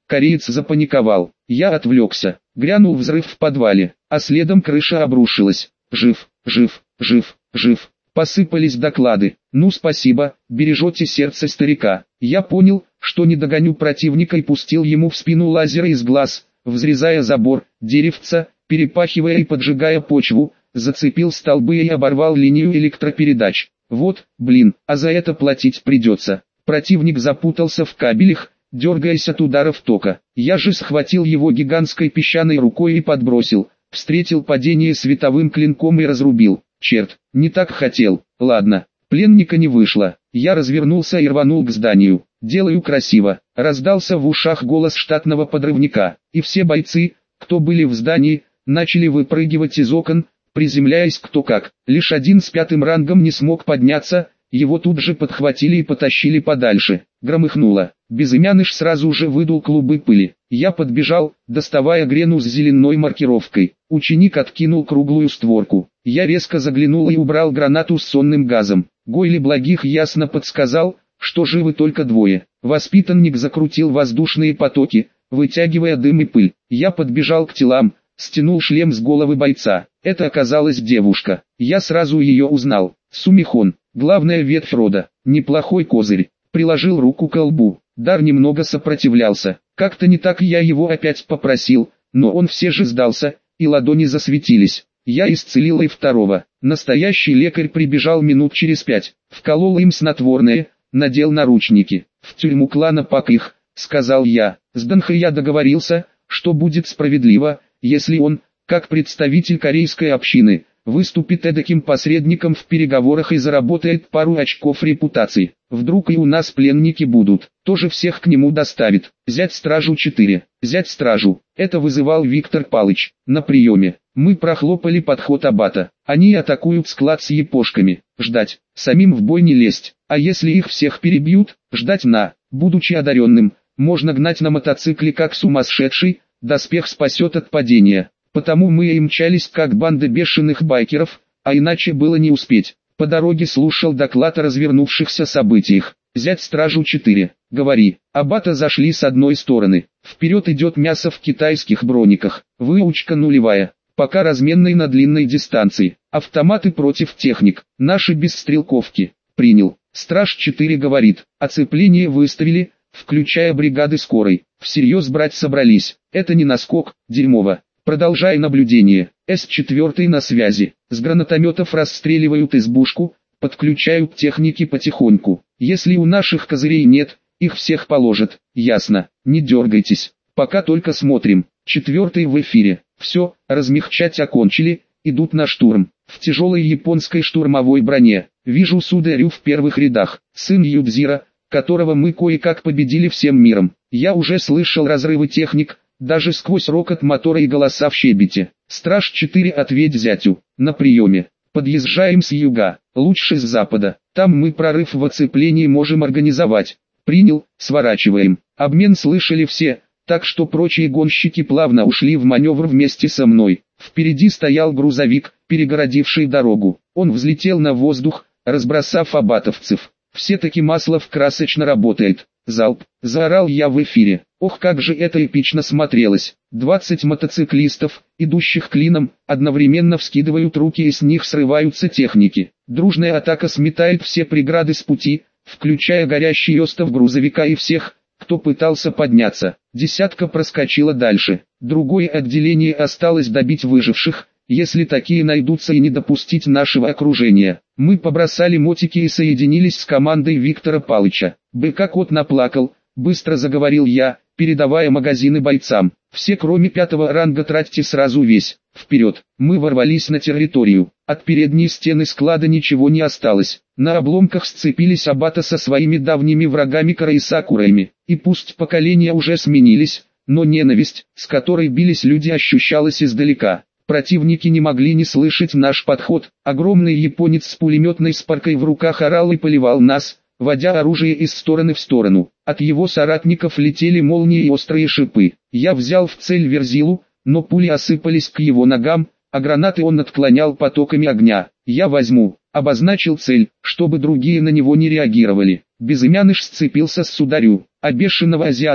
Кореец запаниковал. Я отвлекся. Грянул взрыв в подвале, а следом крыша обрушилась. Жив, жив, жив, жив. Посыпались доклады. Ну спасибо, бережете сердце старика. Я понял, что не догоню противника и пустил ему в спину лазеры из глаз, взрезая забор, деревца, перепахивая и поджигая почву, зацепил столбы и оборвал линию электропередач. Вот, блин, а за это платить придется. Противник запутался в кабелях, дергаясь от ударов тока. Я же схватил его гигантской песчаной рукой и подбросил, встретил падение световым клинком и разрубил. Черт, не так хотел. Ладно, пленника не вышло. Я развернулся и рванул к зданию. Делаю красиво. Раздался в ушах голос штатного подрывника, и все бойцы, кто были в здании, начали выпрыгивать из окон, приземляясь кто как. Лишь один с пятым рангом не смог подняться, его тут же подхватили и потащили подальше. Громыхнуло. Безымяныш сразу же выдул клубы пыли. Я подбежал, доставая грену с зеленой маркировкой. Ученик откинул круглую створку. Я резко заглянул и убрал гранату с сонным газом. Гойли Благих ясно подсказал, что живы только двое. Воспитанник закрутил воздушные потоки, вытягивая дым и пыль. Я подбежал к телам, стянул шлем с головы бойца. Это оказалась девушка. Я сразу ее узнал. Сумихон, главная ветвь рода. Неплохой козырь. Приложил руку к лбу. Дар немного сопротивлялся. Как-то не так я его опять попросил, но он все же сдался, и ладони засветились. Я исцелил и второго. Настоящий лекарь прибежал минут через пять. Вколол им снотворное, надел наручники. В тюрьму клана Пак их, сказал я. С Данхой я договорился, что будет справедливо, если он, как представитель корейской общины, выступит эдаким посредником в переговорах и заработает пару очков репутации. Вдруг и у нас пленники будут, тоже всех к нему доставит. Взять стражу четыре. Взять стражу. Это вызывал Виктор Палыч. На приеме. Мы прохлопали подход аббата. Они атакуют склад с япошками. Ждать. Самим в бой не лезть. А если их всех перебьют, ждать на. Будучи одаренным, можно гнать на мотоцикле как сумасшедший, доспех спасет от падения. Потому мы и мчались как банда бешеных байкеров, а иначе было не успеть. По дороге слушал доклад о развернувшихся событиях. Взять стражу четыре. Говори. Аббата зашли с одной стороны. Вперед идет мясо в китайских брониках. Выучка нулевая. Пока разменной на длинной дистанции. Автоматы против техник. Наши без стрелковки. Принял. Страж четыре говорит. Оцепление выставили, включая бригады скорой. Всерьез брать собрались. Это не наскок, дерьмово. Продолжай наблюдение. С четыре на связи. С гранатометов расстреливают избушку, подключают техники потихоньку. Если у наших козырей нет, их всех положат. Ясно. Не дергайтесь. Пока только смотрим. Четвертый в эфире. Все, размягчать окончили, идут на штурм. В тяжелой японской штурмовой броне. Вижу Сударю в первых рядах. Сын Юдзира, которого мы кое-как победили всем миром. Я уже слышал разрывы техник, даже сквозь рокот мотора и голоса в щебете. Страж четыре ответь зятю. На приеме. Подъезжаем с юга, лучше с запада. Там мы прорыв в оцеплении можем организовать. Принял, сворачиваем. Обмен слышали все, так что прочие гонщики плавно ушли в маневр вместе со мной. Впереди стоял грузовик, перегородивший дорогу. Он взлетел на воздух, разбросав аббатовцев. Все-таки Маслов красочно работает. Залп, заорал я в эфире. Ох, как же это эпично смотрелось. двадцать мотоциклистов, идущих клином, одновременно вскидывают руки и с них срываются техники. Дружная атака сметает все преграды с пути, включая горящий остов грузовика и всех, кто пытался подняться. Десятка проскочила дальше. Другое отделение осталось добить выживших, если такие найдутся, и не допустить нашего окружения. Мы побросали мотики и соединились с командой Виктора Палыча. «Быка кот наплакал», — быстро заговорил я, передавая магазины бойцам. «Все кроме пятого ранга тратьте сразу весь. Вперед!» Мы ворвались на территорию. От передней стены склада ничего не осталось. На обломках сцепились аббата со своими давними врагами Караисакурами. И пусть поколения уже сменились, но ненависть, с которой бились люди, ощущалась издалека. Противники не могли не слышать наш подход. Огромный японец с пулеметной спаркой в руках орал и поливал нас, водя оружие из стороны в сторону. От его соратников летели молнии и острые шипы. Я взял в цель Верзилу, но пули осыпались к его ногам, а гранаты он отклонял потоками огня. «Я возьму», — обозначил цель, чтобы другие на него не реагировали. Безымяныш сцепился с Сударю, а бешеного азиата,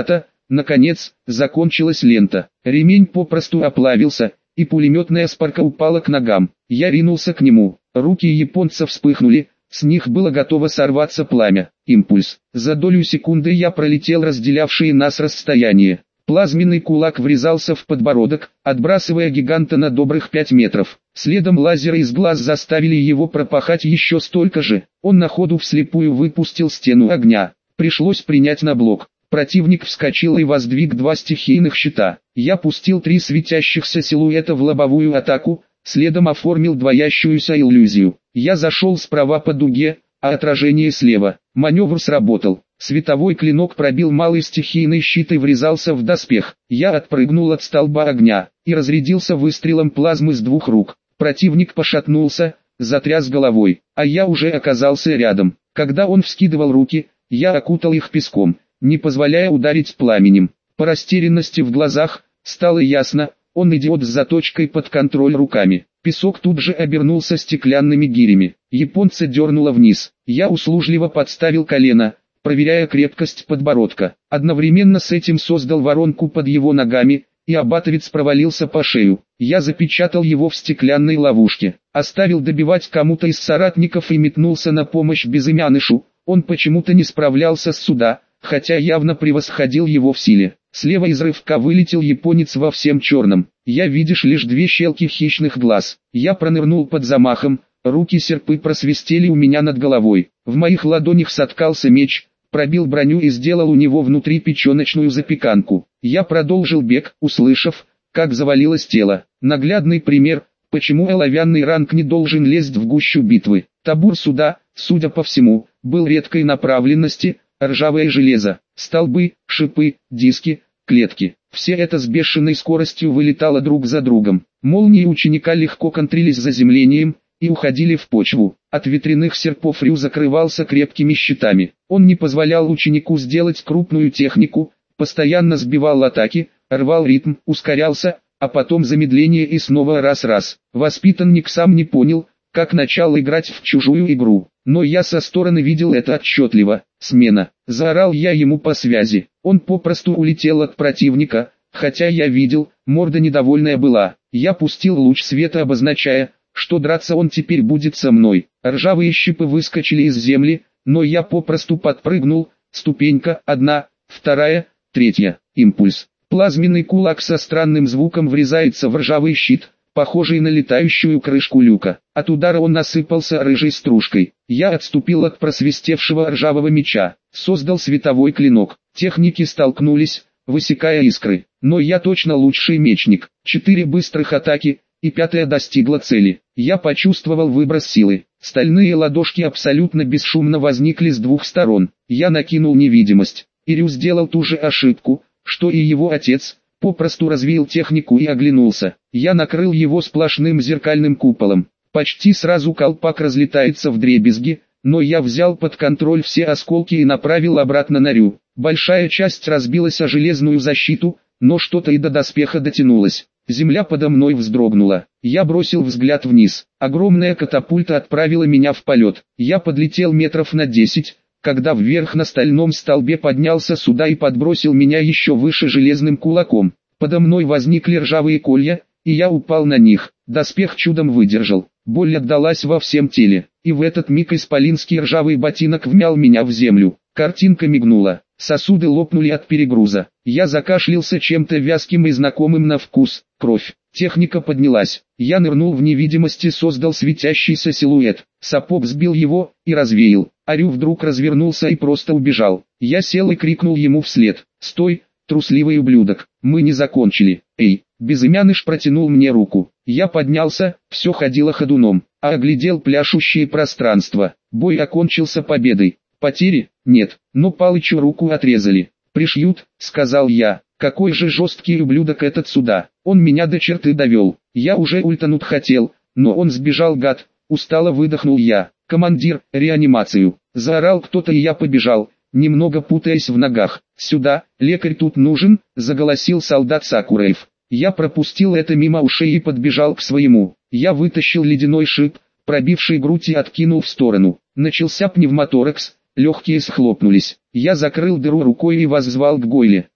Наконец, закончилась лента. Ремень попросту оплавился, и пулеметная спарка упала к ногам. Я ринулся к нему. Руки японца вспыхнули, с них было готово сорваться пламя. Импульс. За долю секунды я пролетел разделявшие нас расстояние. Плазменный кулак врезался в подбородок, отбрасывая гиганта на добрых пять метров. Следом лазеры из глаз заставили его пропахать еще столько же. Он на ходу вслепую выпустил стену огня. Пришлось принять на блок. Противник вскочил и воздвиг два стихийных щита. Я пустил три светящихся силуэта в лобовую атаку, следом оформил двоящуюся иллюзию. Я зашел справа по дуге, а отражение слева. Маневр сработал. Световой клинок пробил малый стихийный щит и врезался в доспех. Я отпрыгнул от столба огня и разрядился выстрелом плазмы с двух рук. Противник пошатнулся, затряс головой, а я уже оказался рядом. Когда он вскидывал руки, я окутал их песком, не позволяя ударить пламенем. По растерянности в глазах, стало ясно, он идет с заточкой под контроль руками. Песок тут же обернулся стеклянными гирями. Японца дернуло вниз. Я услужливо подставил колено, проверяя крепкость подбородка. Одновременно с этим создал воронку под его ногами, и абатовец провалился по шею. Я запечатал его в стеклянной ловушке, оставил добивать кому-то из соратников и метнулся на помощь безымянышу. Он почему-то не справлялся с суда, хотя явно превосходил его в силе. Слева из рывка вылетел японец во всем черном. Я видишь лишь две щелки хищных глаз. Я пронырнул под замахом, руки-серпы просвистели у меня над головой. В моих ладонях соткался меч, пробил броню и сделал у него внутри печеночную запеканку. Я продолжил бег, услышав, как завалилось тело. Наглядный пример, почему оловянный ранг не должен лезть в гущу битвы. Табур суда, судя по всему, был редкой направленности, ржавое железо, столбы, шипы, диски, клетки. Все это с бешеной скоростью вылетало друг за другом. Молнии ученика легко контрились заземлением и уходили в почву. От ветряных серпов Рю закрывался крепкими щитами. Он не позволял ученику сделать крупную технику, постоянно сбивал атаки, рвал ритм, ускорялся, а потом замедление и снова раз-раз. Воспитанник сам не понял, как начал играть в чужую игру. Но я со стороны видел это отчетливо. Смена. Заорал я ему по связи. Он попросту улетел от противника, хотя я видел, морда недовольная была. Я пустил луч света, обозначая, что драться он теперь будет со мной. Ржавые щипы выскочили из земли, но я попросту подпрыгнул. Ступенька, одна, вторая, третья. Импульс. Плазменный кулак со странным звуком врезается в ржавый щит, похожий на летающую крышку люка. От удара он насыпался рыжей стружкой. Я отступил от просвистевшего ржавого меча, создал световой клинок. Техники столкнулись, высекая искры. Но я точно лучший мечник. Четыре быстрых атаки, и пятая достигла цели. Я почувствовал выброс силы. Стальные ладошки абсолютно бесшумно возникли с двух сторон. Я накинул невидимость. Ирю сделал ту же ошибку, что и его отец. Попросту развеял технику и оглянулся. Я накрыл его сплошным зеркальным куполом. Почти сразу колпак разлетается вдребезги, но я взял под контроль все осколки и направил обратно на Рю. Большая часть разбилась о железную защиту, но что-то и до доспеха дотянулось. Земля подо мной вздрогнула. Я бросил взгляд вниз. Огромная катапульта отправила меня в полет. Я подлетел метров на десять, когда вверх на стальном столбе поднялся сюда и подбросил меня еще выше железным кулаком. Подо мной возникли ржавые колья, и я упал на них. Доспех чудом выдержал. Боль отдалась во всем теле, и в этот миг исполинский ржавый ботинок вмял меня в землю. Картинка мигнула, сосуды лопнули от перегруза. Я закашлялся чем-то вязким и знакомым на вкус. Кровь. Техника поднялась. Я нырнул в невидимости, создал светящийся силуэт. Сапог сбил его и развеял. Арю вдруг развернулся и просто убежал. Я сел и крикнул ему вслед: «Стой, трусливый ублюдок, мы не закончили». «Эй!» Безымяныш протянул мне руку. Я поднялся, все ходило ходуном, а оглядел пляшущее пространство. Бой окончился победой. Потери? Нет, но Палычу руку отрезали. «Пришьют», — сказал я. «Какой же жесткий ублюдок этот сюда. Он меня до черты довел. Я уже ультануть хотел, но он сбежал, гад». Устало выдохнул я. «Командир, реанимацию!» Заорал кто-то, и я побежал, немного путаясь в ногах. «Сюда, лекарь тут нужен», — заголосил солдат Сакураев. Я пропустил это мимо ушей и подбежал к своему. Я вытащил ледяной шип, пробивший грудь, и откинул в сторону. Начался пневмоторакс, легкие схлопнулись. Я закрыл дыру рукой и воззвал к Гойле.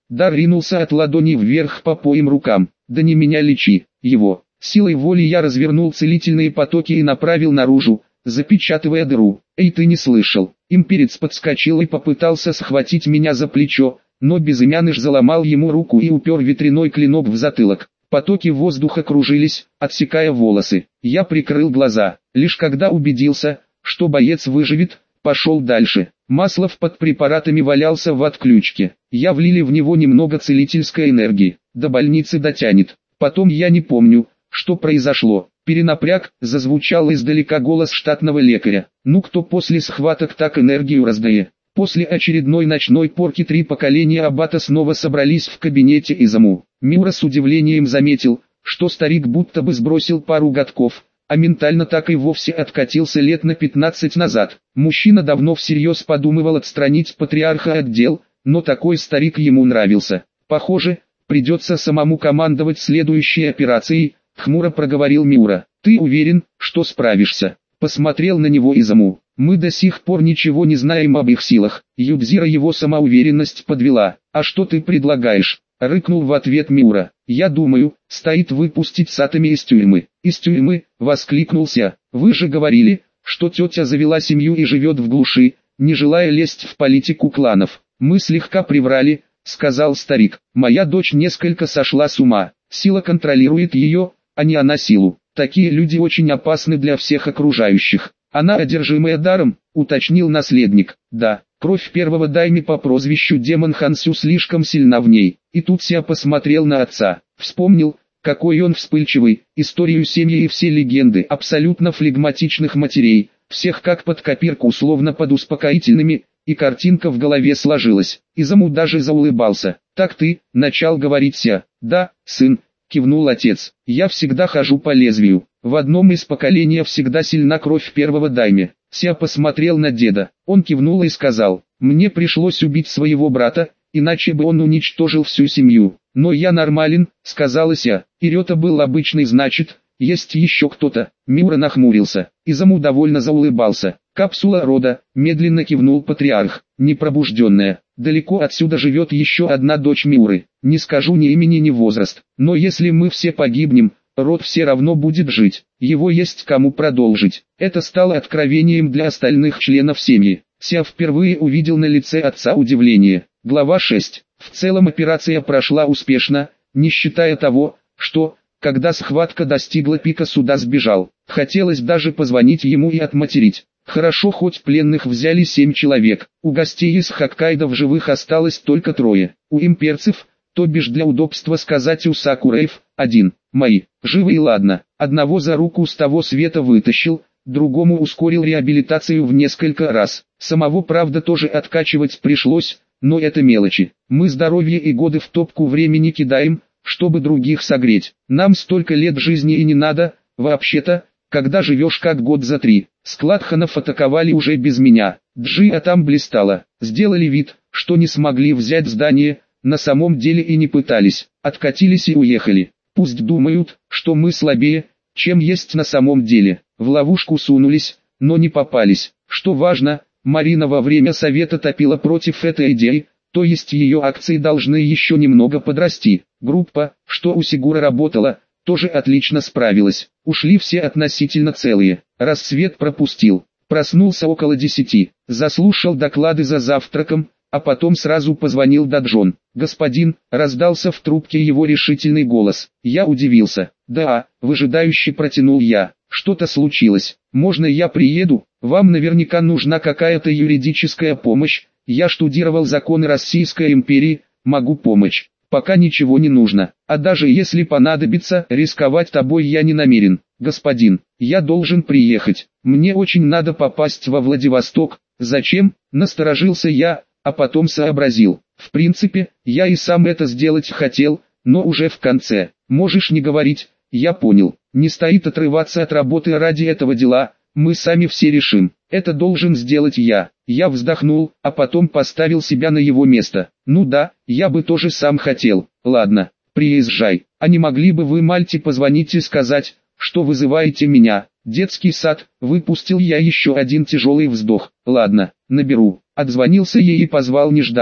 Дар ринулся от ладони вверх по поим рукам. Да не меня лечи, его. Силой воли я развернул целительные потоки и направил наружу, запечатывая дыру. Эй, ты не слышал? Имперец подскочил и попытался схватить меня за плечо, но безымяныш заломал ему руку и упер ветряной клинок в затылок. Потоки воздуха кружились, отсекая волосы. Я прикрыл глаза. Лишь когда убедился, что боец выживет, пошел дальше. Маслов под препаратами валялся в отключке. Я влили в него немного целительской энергии. До больницы дотянет. Потом я не помню, что произошло. Перенапряг, зазвучал издалека голос штатного лекаря. Ну кто после схваток так энергию раздает? После очередной ночной порки три поколения аббата снова собрались в кабинете Изаму. Миура с удивлением заметил, что старик будто бы сбросил пару годков, а ментально так и вовсе откатился лет на пятнадцать назад. Мужчина давно всерьез подумывал отстранить патриарха от дел, но такой старик ему нравился. Похоже, придется самому командовать следующей операцией, хмуро проговорил Миура. Ты уверен, что справишься? Посмотрел на него Изаму. Мы до сих пор ничего не знаем об их силах. Юдзира его самоуверенность подвела. А что ты предлагаешь? Рыкнул в ответ Миура. Я думаю, стоит выпустить Сатами из тюрьмы. Из тюрьмы, воскликнулся. Вы же говорили, что тетя завела семью и живет в глуши, не желая лезть в политику кланов. Мы слегка приврали, сказал старик. Моя дочь несколько сошла с ума. Сила контролирует ее, а не она силу. Такие люди очень опасны для всех окружающих. Она одержимая даром, уточнил наследник. Да, кровь первого дайми по прозвищу Демон Хансю слишком сильна в ней. И тут Ся посмотрел на отца. Вспомнил, какой он вспыльчивый, историю семьи и все легенды абсолютно флегматичных матерей, всех как под копирку условно под успокоительными, и картинка в голове сложилась. Изаму даже заулыбался. Так ты, начал говорить Ся. Да, сын, кивнул отец. Я всегда хожу по лезвию. В одном из поколений всегда сильна кровь первого дайме. Ся посмотрел на деда. Он кивнул и сказал: мне пришлось убить своего брата, иначе бы он уничтожил всю семью. Но я нормален, сказала Ся. Ирёта был обычный, значит, есть еще кто-то. Миура нахмурился. Изаму довольно заулыбался. Капсула рода, медленно кивнул патриарх. Непробужденная. Далеко отсюда живет еще одна дочь Миуры. Не скажу ни имени, ни возраст. Но если мы все погибнем, род все равно будет жить. Его есть кому продолжить. Это стало откровением для остальных членов семьи. Ся впервые увидел на лице отца удивление. Глава шесть. В целом операция прошла успешно, не считая того, что, когда схватка достигла пика, сюда сбежал. Хотелось даже позвонить ему и отматерить. Хорошо, хоть пленных взяли семь человек. У гостей из Хоккайдо в живых осталось только трое. У имперцев, то бишь для удобства сказать у сакуреев, один. Мои. Живы и ладно. Одного за руку с того света вытащил, другому ускорил реабилитацию в несколько раз. Самого, правда, тоже откачивать пришлось, но это мелочи. Мы здоровье и годы в топку времени кидаем, чтобы других согреть. Нам столько лет жизни и не надо, вообще-то, когда живешь как год за три. Склад ханов атаковали уже без меня. Джия там блистала. Сделали вид, что не смогли взять здание, на самом деле и не пытались. Откатились и уехали. Пусть думают, что мы слабее, чем есть на самом деле. В ловушку сунулись, но не попались. Что важно, Марина во время совета топила против этой идеи, то есть ее акции должны еще немного подрасти. Группа, что у Сигура работала, тоже отлично справилась. Ушли все относительно целые. Рассвет пропустил. Проснулся около десяти. Заслушал доклады за завтраком, а потом сразу позвонил Даджон. «Господин», — раздался в трубке его решительный голос. Я удивился. «Да», — выжидающе протянул я. «Что-то случилось. Можно я приеду? Вам наверняка нужна какая-то юридическая помощь. Я штудировал законы Российской империи, могу помочь. Пока ничего не нужно. А даже если понадобится, рисковать тобой я не намерен. Господин, я должен приехать. Мне очень надо попасть во Владивосток». «Зачем?» — насторожился я, а потом сообразил. В принципе, я и сам это сделать хотел, но уже в конце. Можешь не говорить, я понял. Не стоит отрываться от работы ради этого дела, мы сами все решим. Это должен сделать я. Я вздохнул, а потом поставил себя на его место. Ну да, я бы тоже сам хотел. Ладно, приезжай. А не могли бы вы Мальте позвонить и сказать, что вызываете меня? Детский сад, выпустил я еще один тяжелый вздох. Ладно, наберу. Отзвонился ей и позвал Неждану.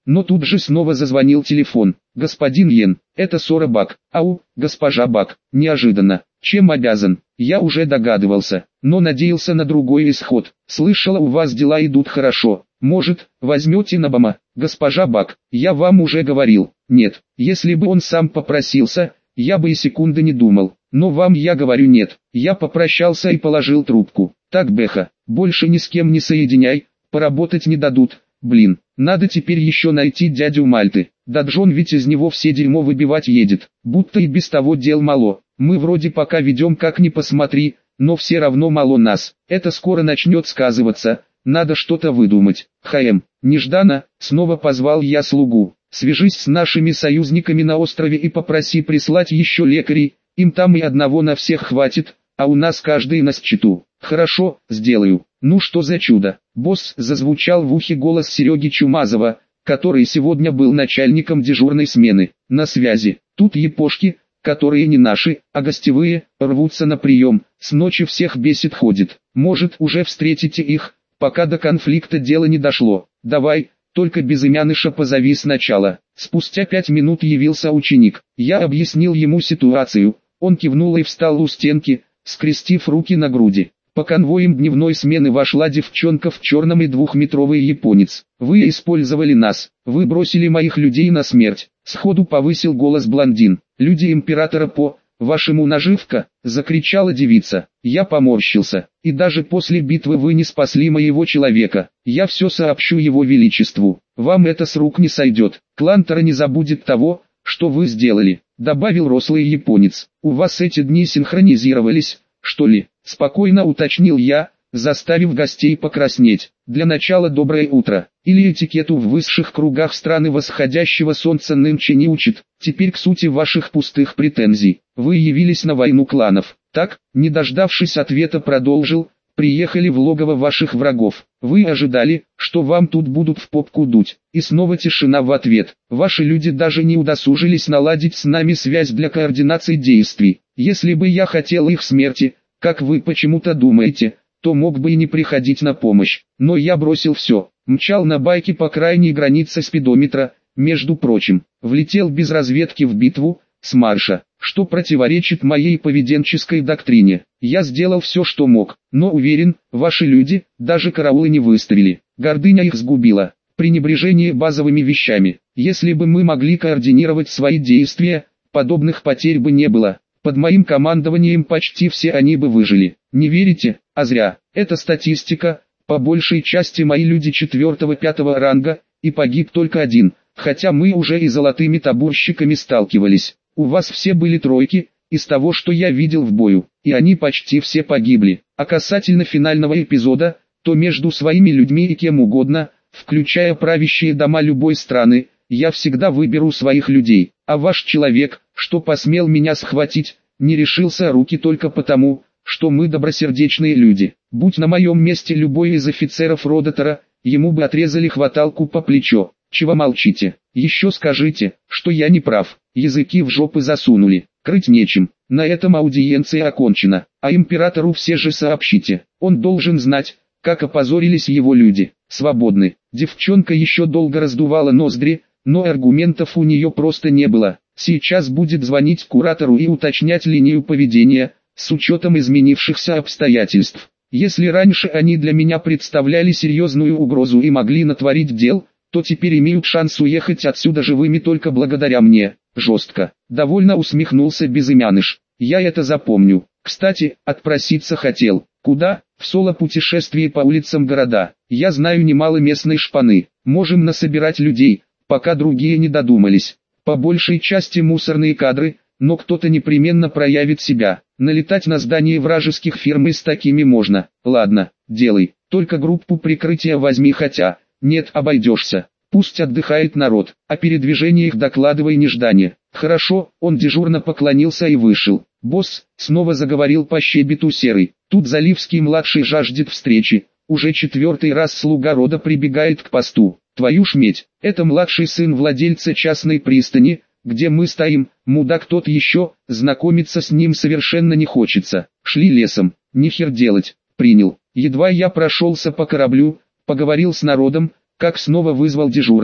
но тут же снова зазвонил телефон. «Господин Йен, это Сора Бак». «Ау, госпожа Бак». «Неожиданно. Чем обязан?» «Я уже догадывался, но надеялся на другой исход. Слышала, у вас дела идут хорошо. Может, возьмете на Бама?» «Госпожа Бак, я вам уже говорил». «Нет, если бы он сам попросился, я бы и секунды не думал. Но вам я говорю нет». Я попрощался и положил трубку. «Так, Беха, больше ни с кем не соединяй, поработать не дадут. Блин, надо теперь еще найти дядю Мальты. Да Джон ведь из него все дерьмо выбивать едет, будто и без того дел мало. Мы вроде пока ведем как ни посмотри, но все равно мало нас. Это скоро начнет сказываться, надо что-то выдумать». «ХМ, нежданно», снова позвал я слугу. «Свяжись с нашими союзниками на острове и попроси прислать еще лекарей, им там и одного на всех хватит, а у нас каждый на счету». «Хорошо, сделаю». «Ну что за чудо?» «Босс», зазвучал в ухе голос Сереги Чумазова, который сегодня был начальником дежурной смены. «На связи. Тут япошки, которые не наши, а гостевые, рвутся на прием, с ночи всех бесит ходит. Может, уже встретите их, пока до конфликта дело не дошло. Давай, только безымяныша позови сначала». Спустя пять минут явился ученик. Я объяснил ему ситуацию, он кивнул и встал у стенки, скрестив руки на груди. По конвоям дневной смены вошла девчонка в черном и двухметровый японец. «Вы использовали нас, вы бросили моих людей на смерть», — сходу повысил голос блондин. «Люди императора По, вашему наживка», — закричала девица. Я поморщился. «И даже после битвы вы не спасли моего человека. Я все сообщу его величеству. Вам это с рук не сойдет. Клан Тара не забудет того, что вы сделали», — добавил рослый японец. «У вас эти дни синхронизировались, что ли?» — спокойно уточнил я, заставив гостей покраснеть. «Для начала доброе утро. Или этикету в высших кругах страны восходящего солнца нынче не учат. Теперь к сути ваших пустых претензий. Вы явились на войну кланов. Так, не дождавшись ответа, продолжил: приехали в логово ваших врагов. Вы ожидали, что вам тут будут в попку дуть. И снова тишина в ответ. Ваши люди даже не удосужились наладить с нами связь для координации действий. Если бы я хотел их смерти, как вы почему-то думаете, то мог бы и не приходить на помощь. Но я бросил все, мчал на байке по крайней границе спидометра, между прочим, влетел без разведки в битву, с марша, что противоречит моей поведенческой доктрине. Я сделал все, что мог, но уверен, ваши люди, даже караулы не выставили. Гордыня их сгубила, пренебрежение базовыми вещами. Если бы мы могли координировать свои действия, подобных потерь бы не было. Под моим командованием почти все они бы выжили. Не верите? А зря. Это статистика, по большей части мои люди четвертого-пятого ранга, и погиб только один, хотя мы уже и золотыми табурщиками сталкивались. У вас все были тройки, из того, что я видел в бою, и они почти все погибли. А касательно финального эпизода, то между своими людьми и кем угодно, включая правящие дома любой страны, я всегда выберу своих людей. А ваш человек, что посмел меня схватить, не решился руки только потому, что мы добросердечные люди. Будь на моем месте любой из офицеров рода Тара, ему бы отрезали хваталку по плечо. Чего молчите? Еще скажите, что я не прав. Языки в жопы засунули, крыть нечем. На этом аудиенция окончена. А императору все же сообщите. Он должен знать, как опозорились его люди. Свободны. Девчонка еще долго раздувала ноздри, но аргументов у нее просто не было. Сейчас будет звонить куратору и уточнять линию поведения, с учетом изменившихся обстоятельств. Если раньше они для меня представляли серьезную угрозу и могли натворить дел, то теперь имеют шанс уехать отсюда живыми только благодаря мне. Жестко. Довольно усмехнулся безымяныш. Я это запомню. Кстати, отпроситься хотел. Куда? В соло-путешествие по улицам города. Я знаю немало местной шпаны. Можем насобирать людей, пока другие не додумались. По большей части мусорные кадры, но кто-то непременно проявит себя. Налетать на здание вражеских фирм и с такими можно. Ладно, делай. Только группу прикрытия возьми, хотя... Нет, обойдешься. Пусть отдыхает народ, о передвижениях докладывай неждане. Хорошо, он дежурно поклонился и вышел. Босс, снова заговорил по щебету Серый. Тут Заливский-младший жаждет встречи. Уже четвертый раз слуга рода прибегает к посту. Твою ж медь, это младший сын владельца частной пристани, где мы стоим, мудак тот еще, знакомиться с ним совершенно не хочется. Шли лесом, нихер делать, принял. Едва я прошелся по кораблю, поговорил с народом, как снова вызвал дежурный.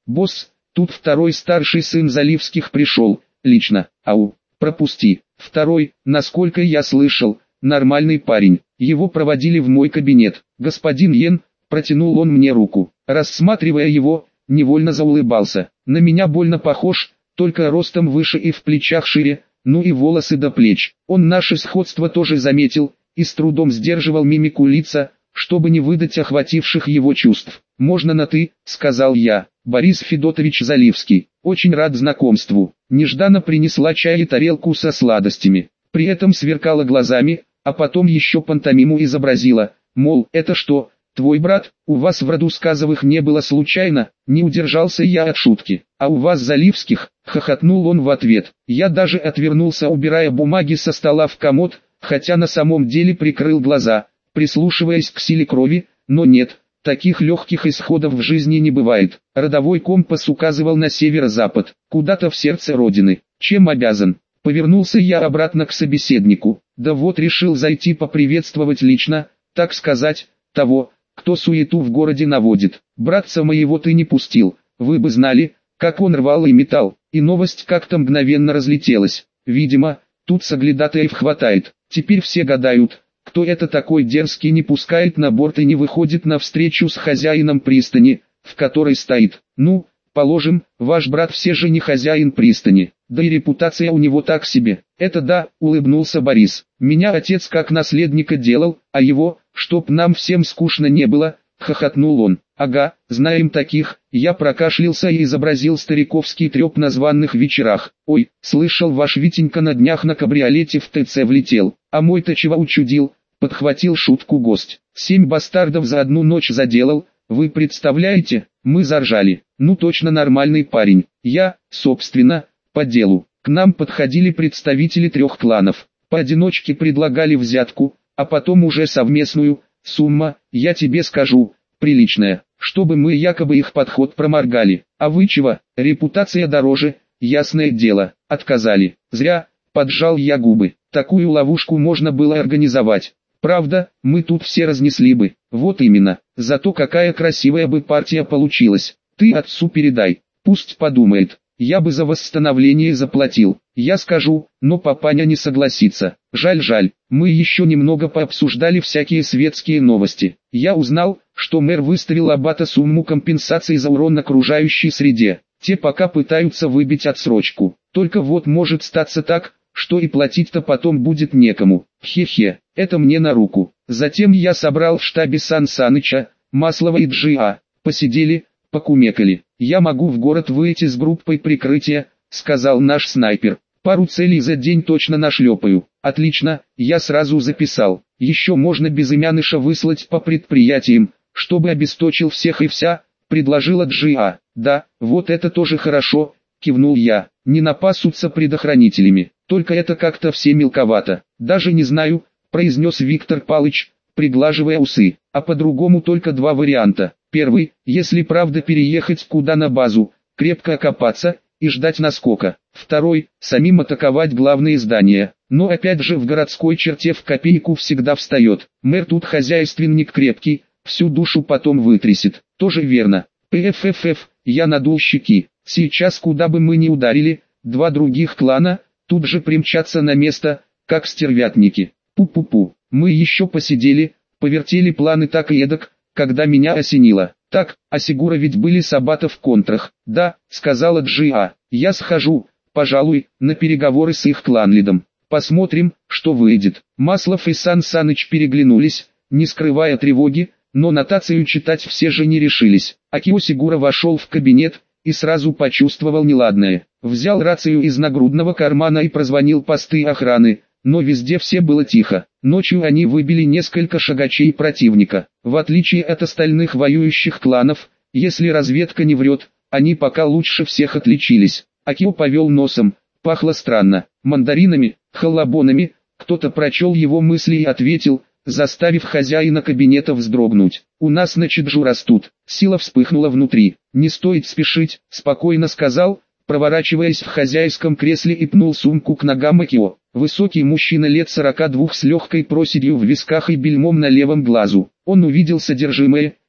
«Босс, тут второй старший сын Заливских пришел, лично, ау, пропусти». Второй, насколько я слышал, нормальный парень. Его проводили в мой кабинет. «Господин Йен», протянул он мне руку. Рассматривая его, невольно заулыбался. На меня больно похож, только ростом выше и в плечах шире, ну и волосы до плеч. Он наше сходство тоже заметил, и с трудом сдерживал мимику лица, чтобы не выдать охвативших его чувств. «Можно на «ты», — сказал я. «Борис Федотович Заливский, очень рад знакомству». Нежданно принесла чай и тарелку со сладостями. При этом сверкала глазами, а потом еще пантомиму изобразила, мол, это что, твой брат, у вас в роду Сказовых не было случайно? Не удержался я от шутки. «А у вас Заливских?» — хохотнул он в ответ. Я даже отвернулся, убирая бумаги со стола в комод, хотя на самом деле прикрыл глаза, прислушиваясь к силе крови, но нет, таких легких исходов в жизни не бывает. Родовой компас указывал на северо-запад, куда-то в сердце родины. «Чем обязан?» Повернулся я обратно к собеседнику. «Да вот решил зайти поприветствовать лично, так сказать, того, кто суету в городе наводит. Братца моего ты не пустил, вы бы знали, как он рвал и метал». И новость как-то мгновенно разлетелась. Видимо, тут соглядатаев хватает. Теперь все гадают, кто это такой дерзкий, не пускает на борт и не выходит навстречу с хозяином пристани, в которой стоит. «Ну, положим, ваш брат все же не хозяин пристани, да и репутация у него так себе». «Это да», — улыбнулся Борис. «Меня отец как наследника делал, а его, чтоб нам всем скучно не было», — хохотнул он. «Ага, знаем таких». Я прокашлялся и изобразил стариковский треп на званых вечерах. «Ой, слышал, ваш Витенька на днях на кабриолете в ТЦ влетел, а мой-то чего учудил?» — подхватил шутку гость. «Семь бастардов за одну ночь заделал, вы представляете?» Мы заржали. «Ну точно нормальный парень». Я, собственно, по делу. К нам подходили представители трех кланов. Поодиночке предлагали взятку, а потом уже совместную. Сумма, я тебе скажу, приличная, чтобы мы якобы их подход проморгали. А вы чего? Репутация дороже, ясное дело. Отказали. Зря, поджал я губы. Такую ловушку можно было организовать. Правда, мы тут все разнесли бы. Вот именно. Зато какая красивая бы партия получилась. Ты отцу передай, пусть подумает. Я бы за восстановление заплатил. Я скажу, но папаня не согласится. Жаль-жаль, мы еще немного пообсуждали всякие светские новости. Я узнал, что мэр выставил аббата сумму компенсации за урон окружающей среде. Те пока пытаются выбить отсрочку. Только вот может статься так, что и платить-то потом будет некому. Хе-хе, это мне на руку. Затем я собрал в штабе Сан Саныча, Маслова и Джиа. Посидели, покумекали. «Я могу в город выйти с группой прикрытия», — сказал наш снайпер. «Пару целей за день точно нашлепаю». «Отлично, я сразу записал. Еще можно безымяныша выслать по предприятиям, чтобы обесточил всех и вся», — предложила Джиа. «Да, вот это тоже хорошо», — кивнул я. «Не напасутся предохранителями, только это как-то все мелковато». «Даже не знаю», — произнес Виктор Палыч, приглаживая усы. «А по-другому только два варианта. Первый, если правда переехать куда на базу, крепко окопаться и ждать наскока. Второй, самим атаковать главные здания. Но опять же в городской черте в копейку всегда встает. Мэр тут хозяйственник крепкий, всю душу потом вытрясет». «Тоже верно. ПФФФ», я надул щеки. «Сейчас куда бы мы ни ударили, два других клана тут же примчатся на место, как стервятники. Пу-пу-пу». Мы еще посидели, повертели планы так и эдак, когда меня осенило. «Так, а Сигура ведь были с аббата в контрах». «Да», — сказала Джиа. «Я схожу, пожалуй, на переговоры с их кланлидом. Посмотрим, что выйдет». Маслов и Сан Саныч переглянулись, не скрывая тревоги, но нотацию читать все же не решились. Акио Сигура вошел в кабинет и сразу почувствовал неладное. Взял рацию из нагрудного кармана и прозвонил посты охраны, но везде все было тихо. Ночью они выбили несколько шагачей противника. В отличие от остальных воюющих кланов, если разведка не врет, они пока лучше всех отличились. Акио повел носом, пахло странно, мандаринами, халабонами. Кто-то прочел его мысли и ответил, заставив хозяина кабинета вздрогнуть. «У нас на Чиджу растут». Сила вспыхнула внутри. «Не стоит спешить», — спокойно сказал, проворачиваясь в хозяйском кресле и пнул сумку к ногам Акио. Высокий мужчина лет сорока двух с легкой проседью в висках и бельмом на левом глазу. Он увидел содержимое,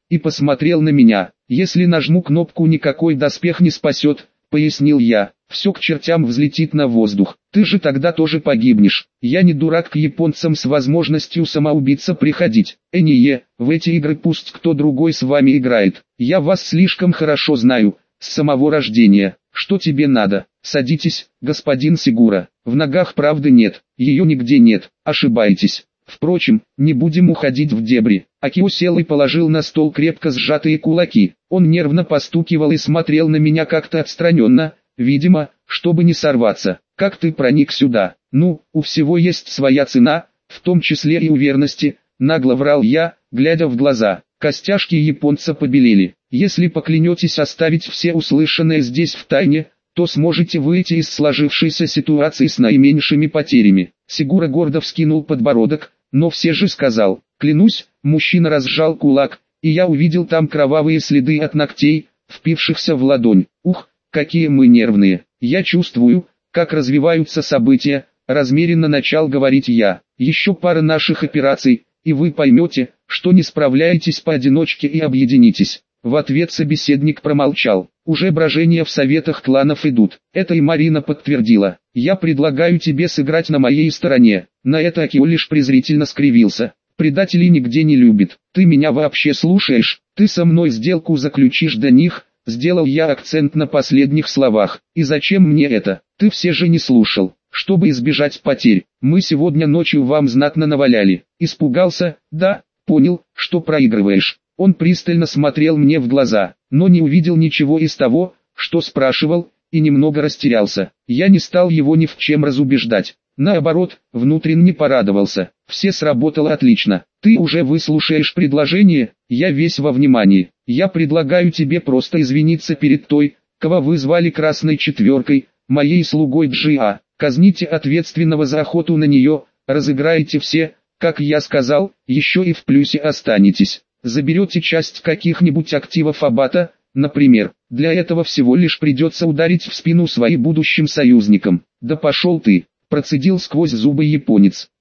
и посмотрел на меня. «Если нажму кнопку, никакой доспех не спасет», — пояснил я. «Все к чертям взлетит на воздух. Ты же тогда тоже погибнешь. Я не дурак к японцам с возможностью самоубийца приходить. Эние, в эти игры пусть кто другой с вами играет. Я вас слишком хорошо знаю, с самого рождения. Что тебе надо? Садитесь, господин Сигура. В ногах правды нет, ее нигде нет, ошибаетесь. Впрочем, не будем уходить в дебри». Акио сел и положил на стол крепко сжатые кулаки. Он нервно постукивал и смотрел на меня как-то отстраненно, видимо, чтобы не сорваться. «Как ты проник сюда? Ну, у всего есть своя цена, в том числе и у верности», — нагло врал я, глядя в глаза. Костяшки японца побелели. «Если поклянетесь оставить все услышанное здесь в тайне, то сможете выйти из сложившейся ситуации с наименьшими потерями». Сигура гордо вскинул подбородок, но все же сказал: «Клянусь». Мужчина разжал кулак, и я увидел там кровавые следы от ногтей, впившихся в ладонь. «Ух, какие мы нервные! Я чувствую, как развиваются события», — размеренно начал говорить я. «Еще пара наших операций, и вы поймете, что не справляетесь поодиночке и объединитесь». В ответ собеседник промолчал. «Уже брожения в советах кланов идут». Это и Марина подтвердила. «Я предлагаю тебе сыграть на моей стороне». На это Акио лишь презрительно скривился. «Предателей нигде не любит. Ты меня вообще слушаешь? Ты со мной сделку заключишь до них?» Сделал я акцент на последних словах. «И зачем мне это? Ты все же не слушал. Чтобы избежать потерь, мы сегодня ночью вам знатно наваляли». Испугался? Да, понял, что проигрываешь. Он пристально смотрел мне в глаза, но не увидел ничего из того, что спрашивал, и немного растерялся. Я не стал его ни в чем разубеждать. Наоборот, внутренне порадовался. Все сработало отлично. Ты уже выслушаешь предложение, я весь во внимании. Я предлагаю тебе просто извиниться перед той, кого вы звали Красной Четверкой, моей слугой Джиа. Казните ответственного за охоту на нее, разыграете все, как я сказал, еще и в плюсе останетесь. Заберете часть каких-нибудь активов Абата, например. Для этого всего лишь придется ударить в спину своим будущим союзникам. «Да пошел ты», — процедил сквозь зубы японец.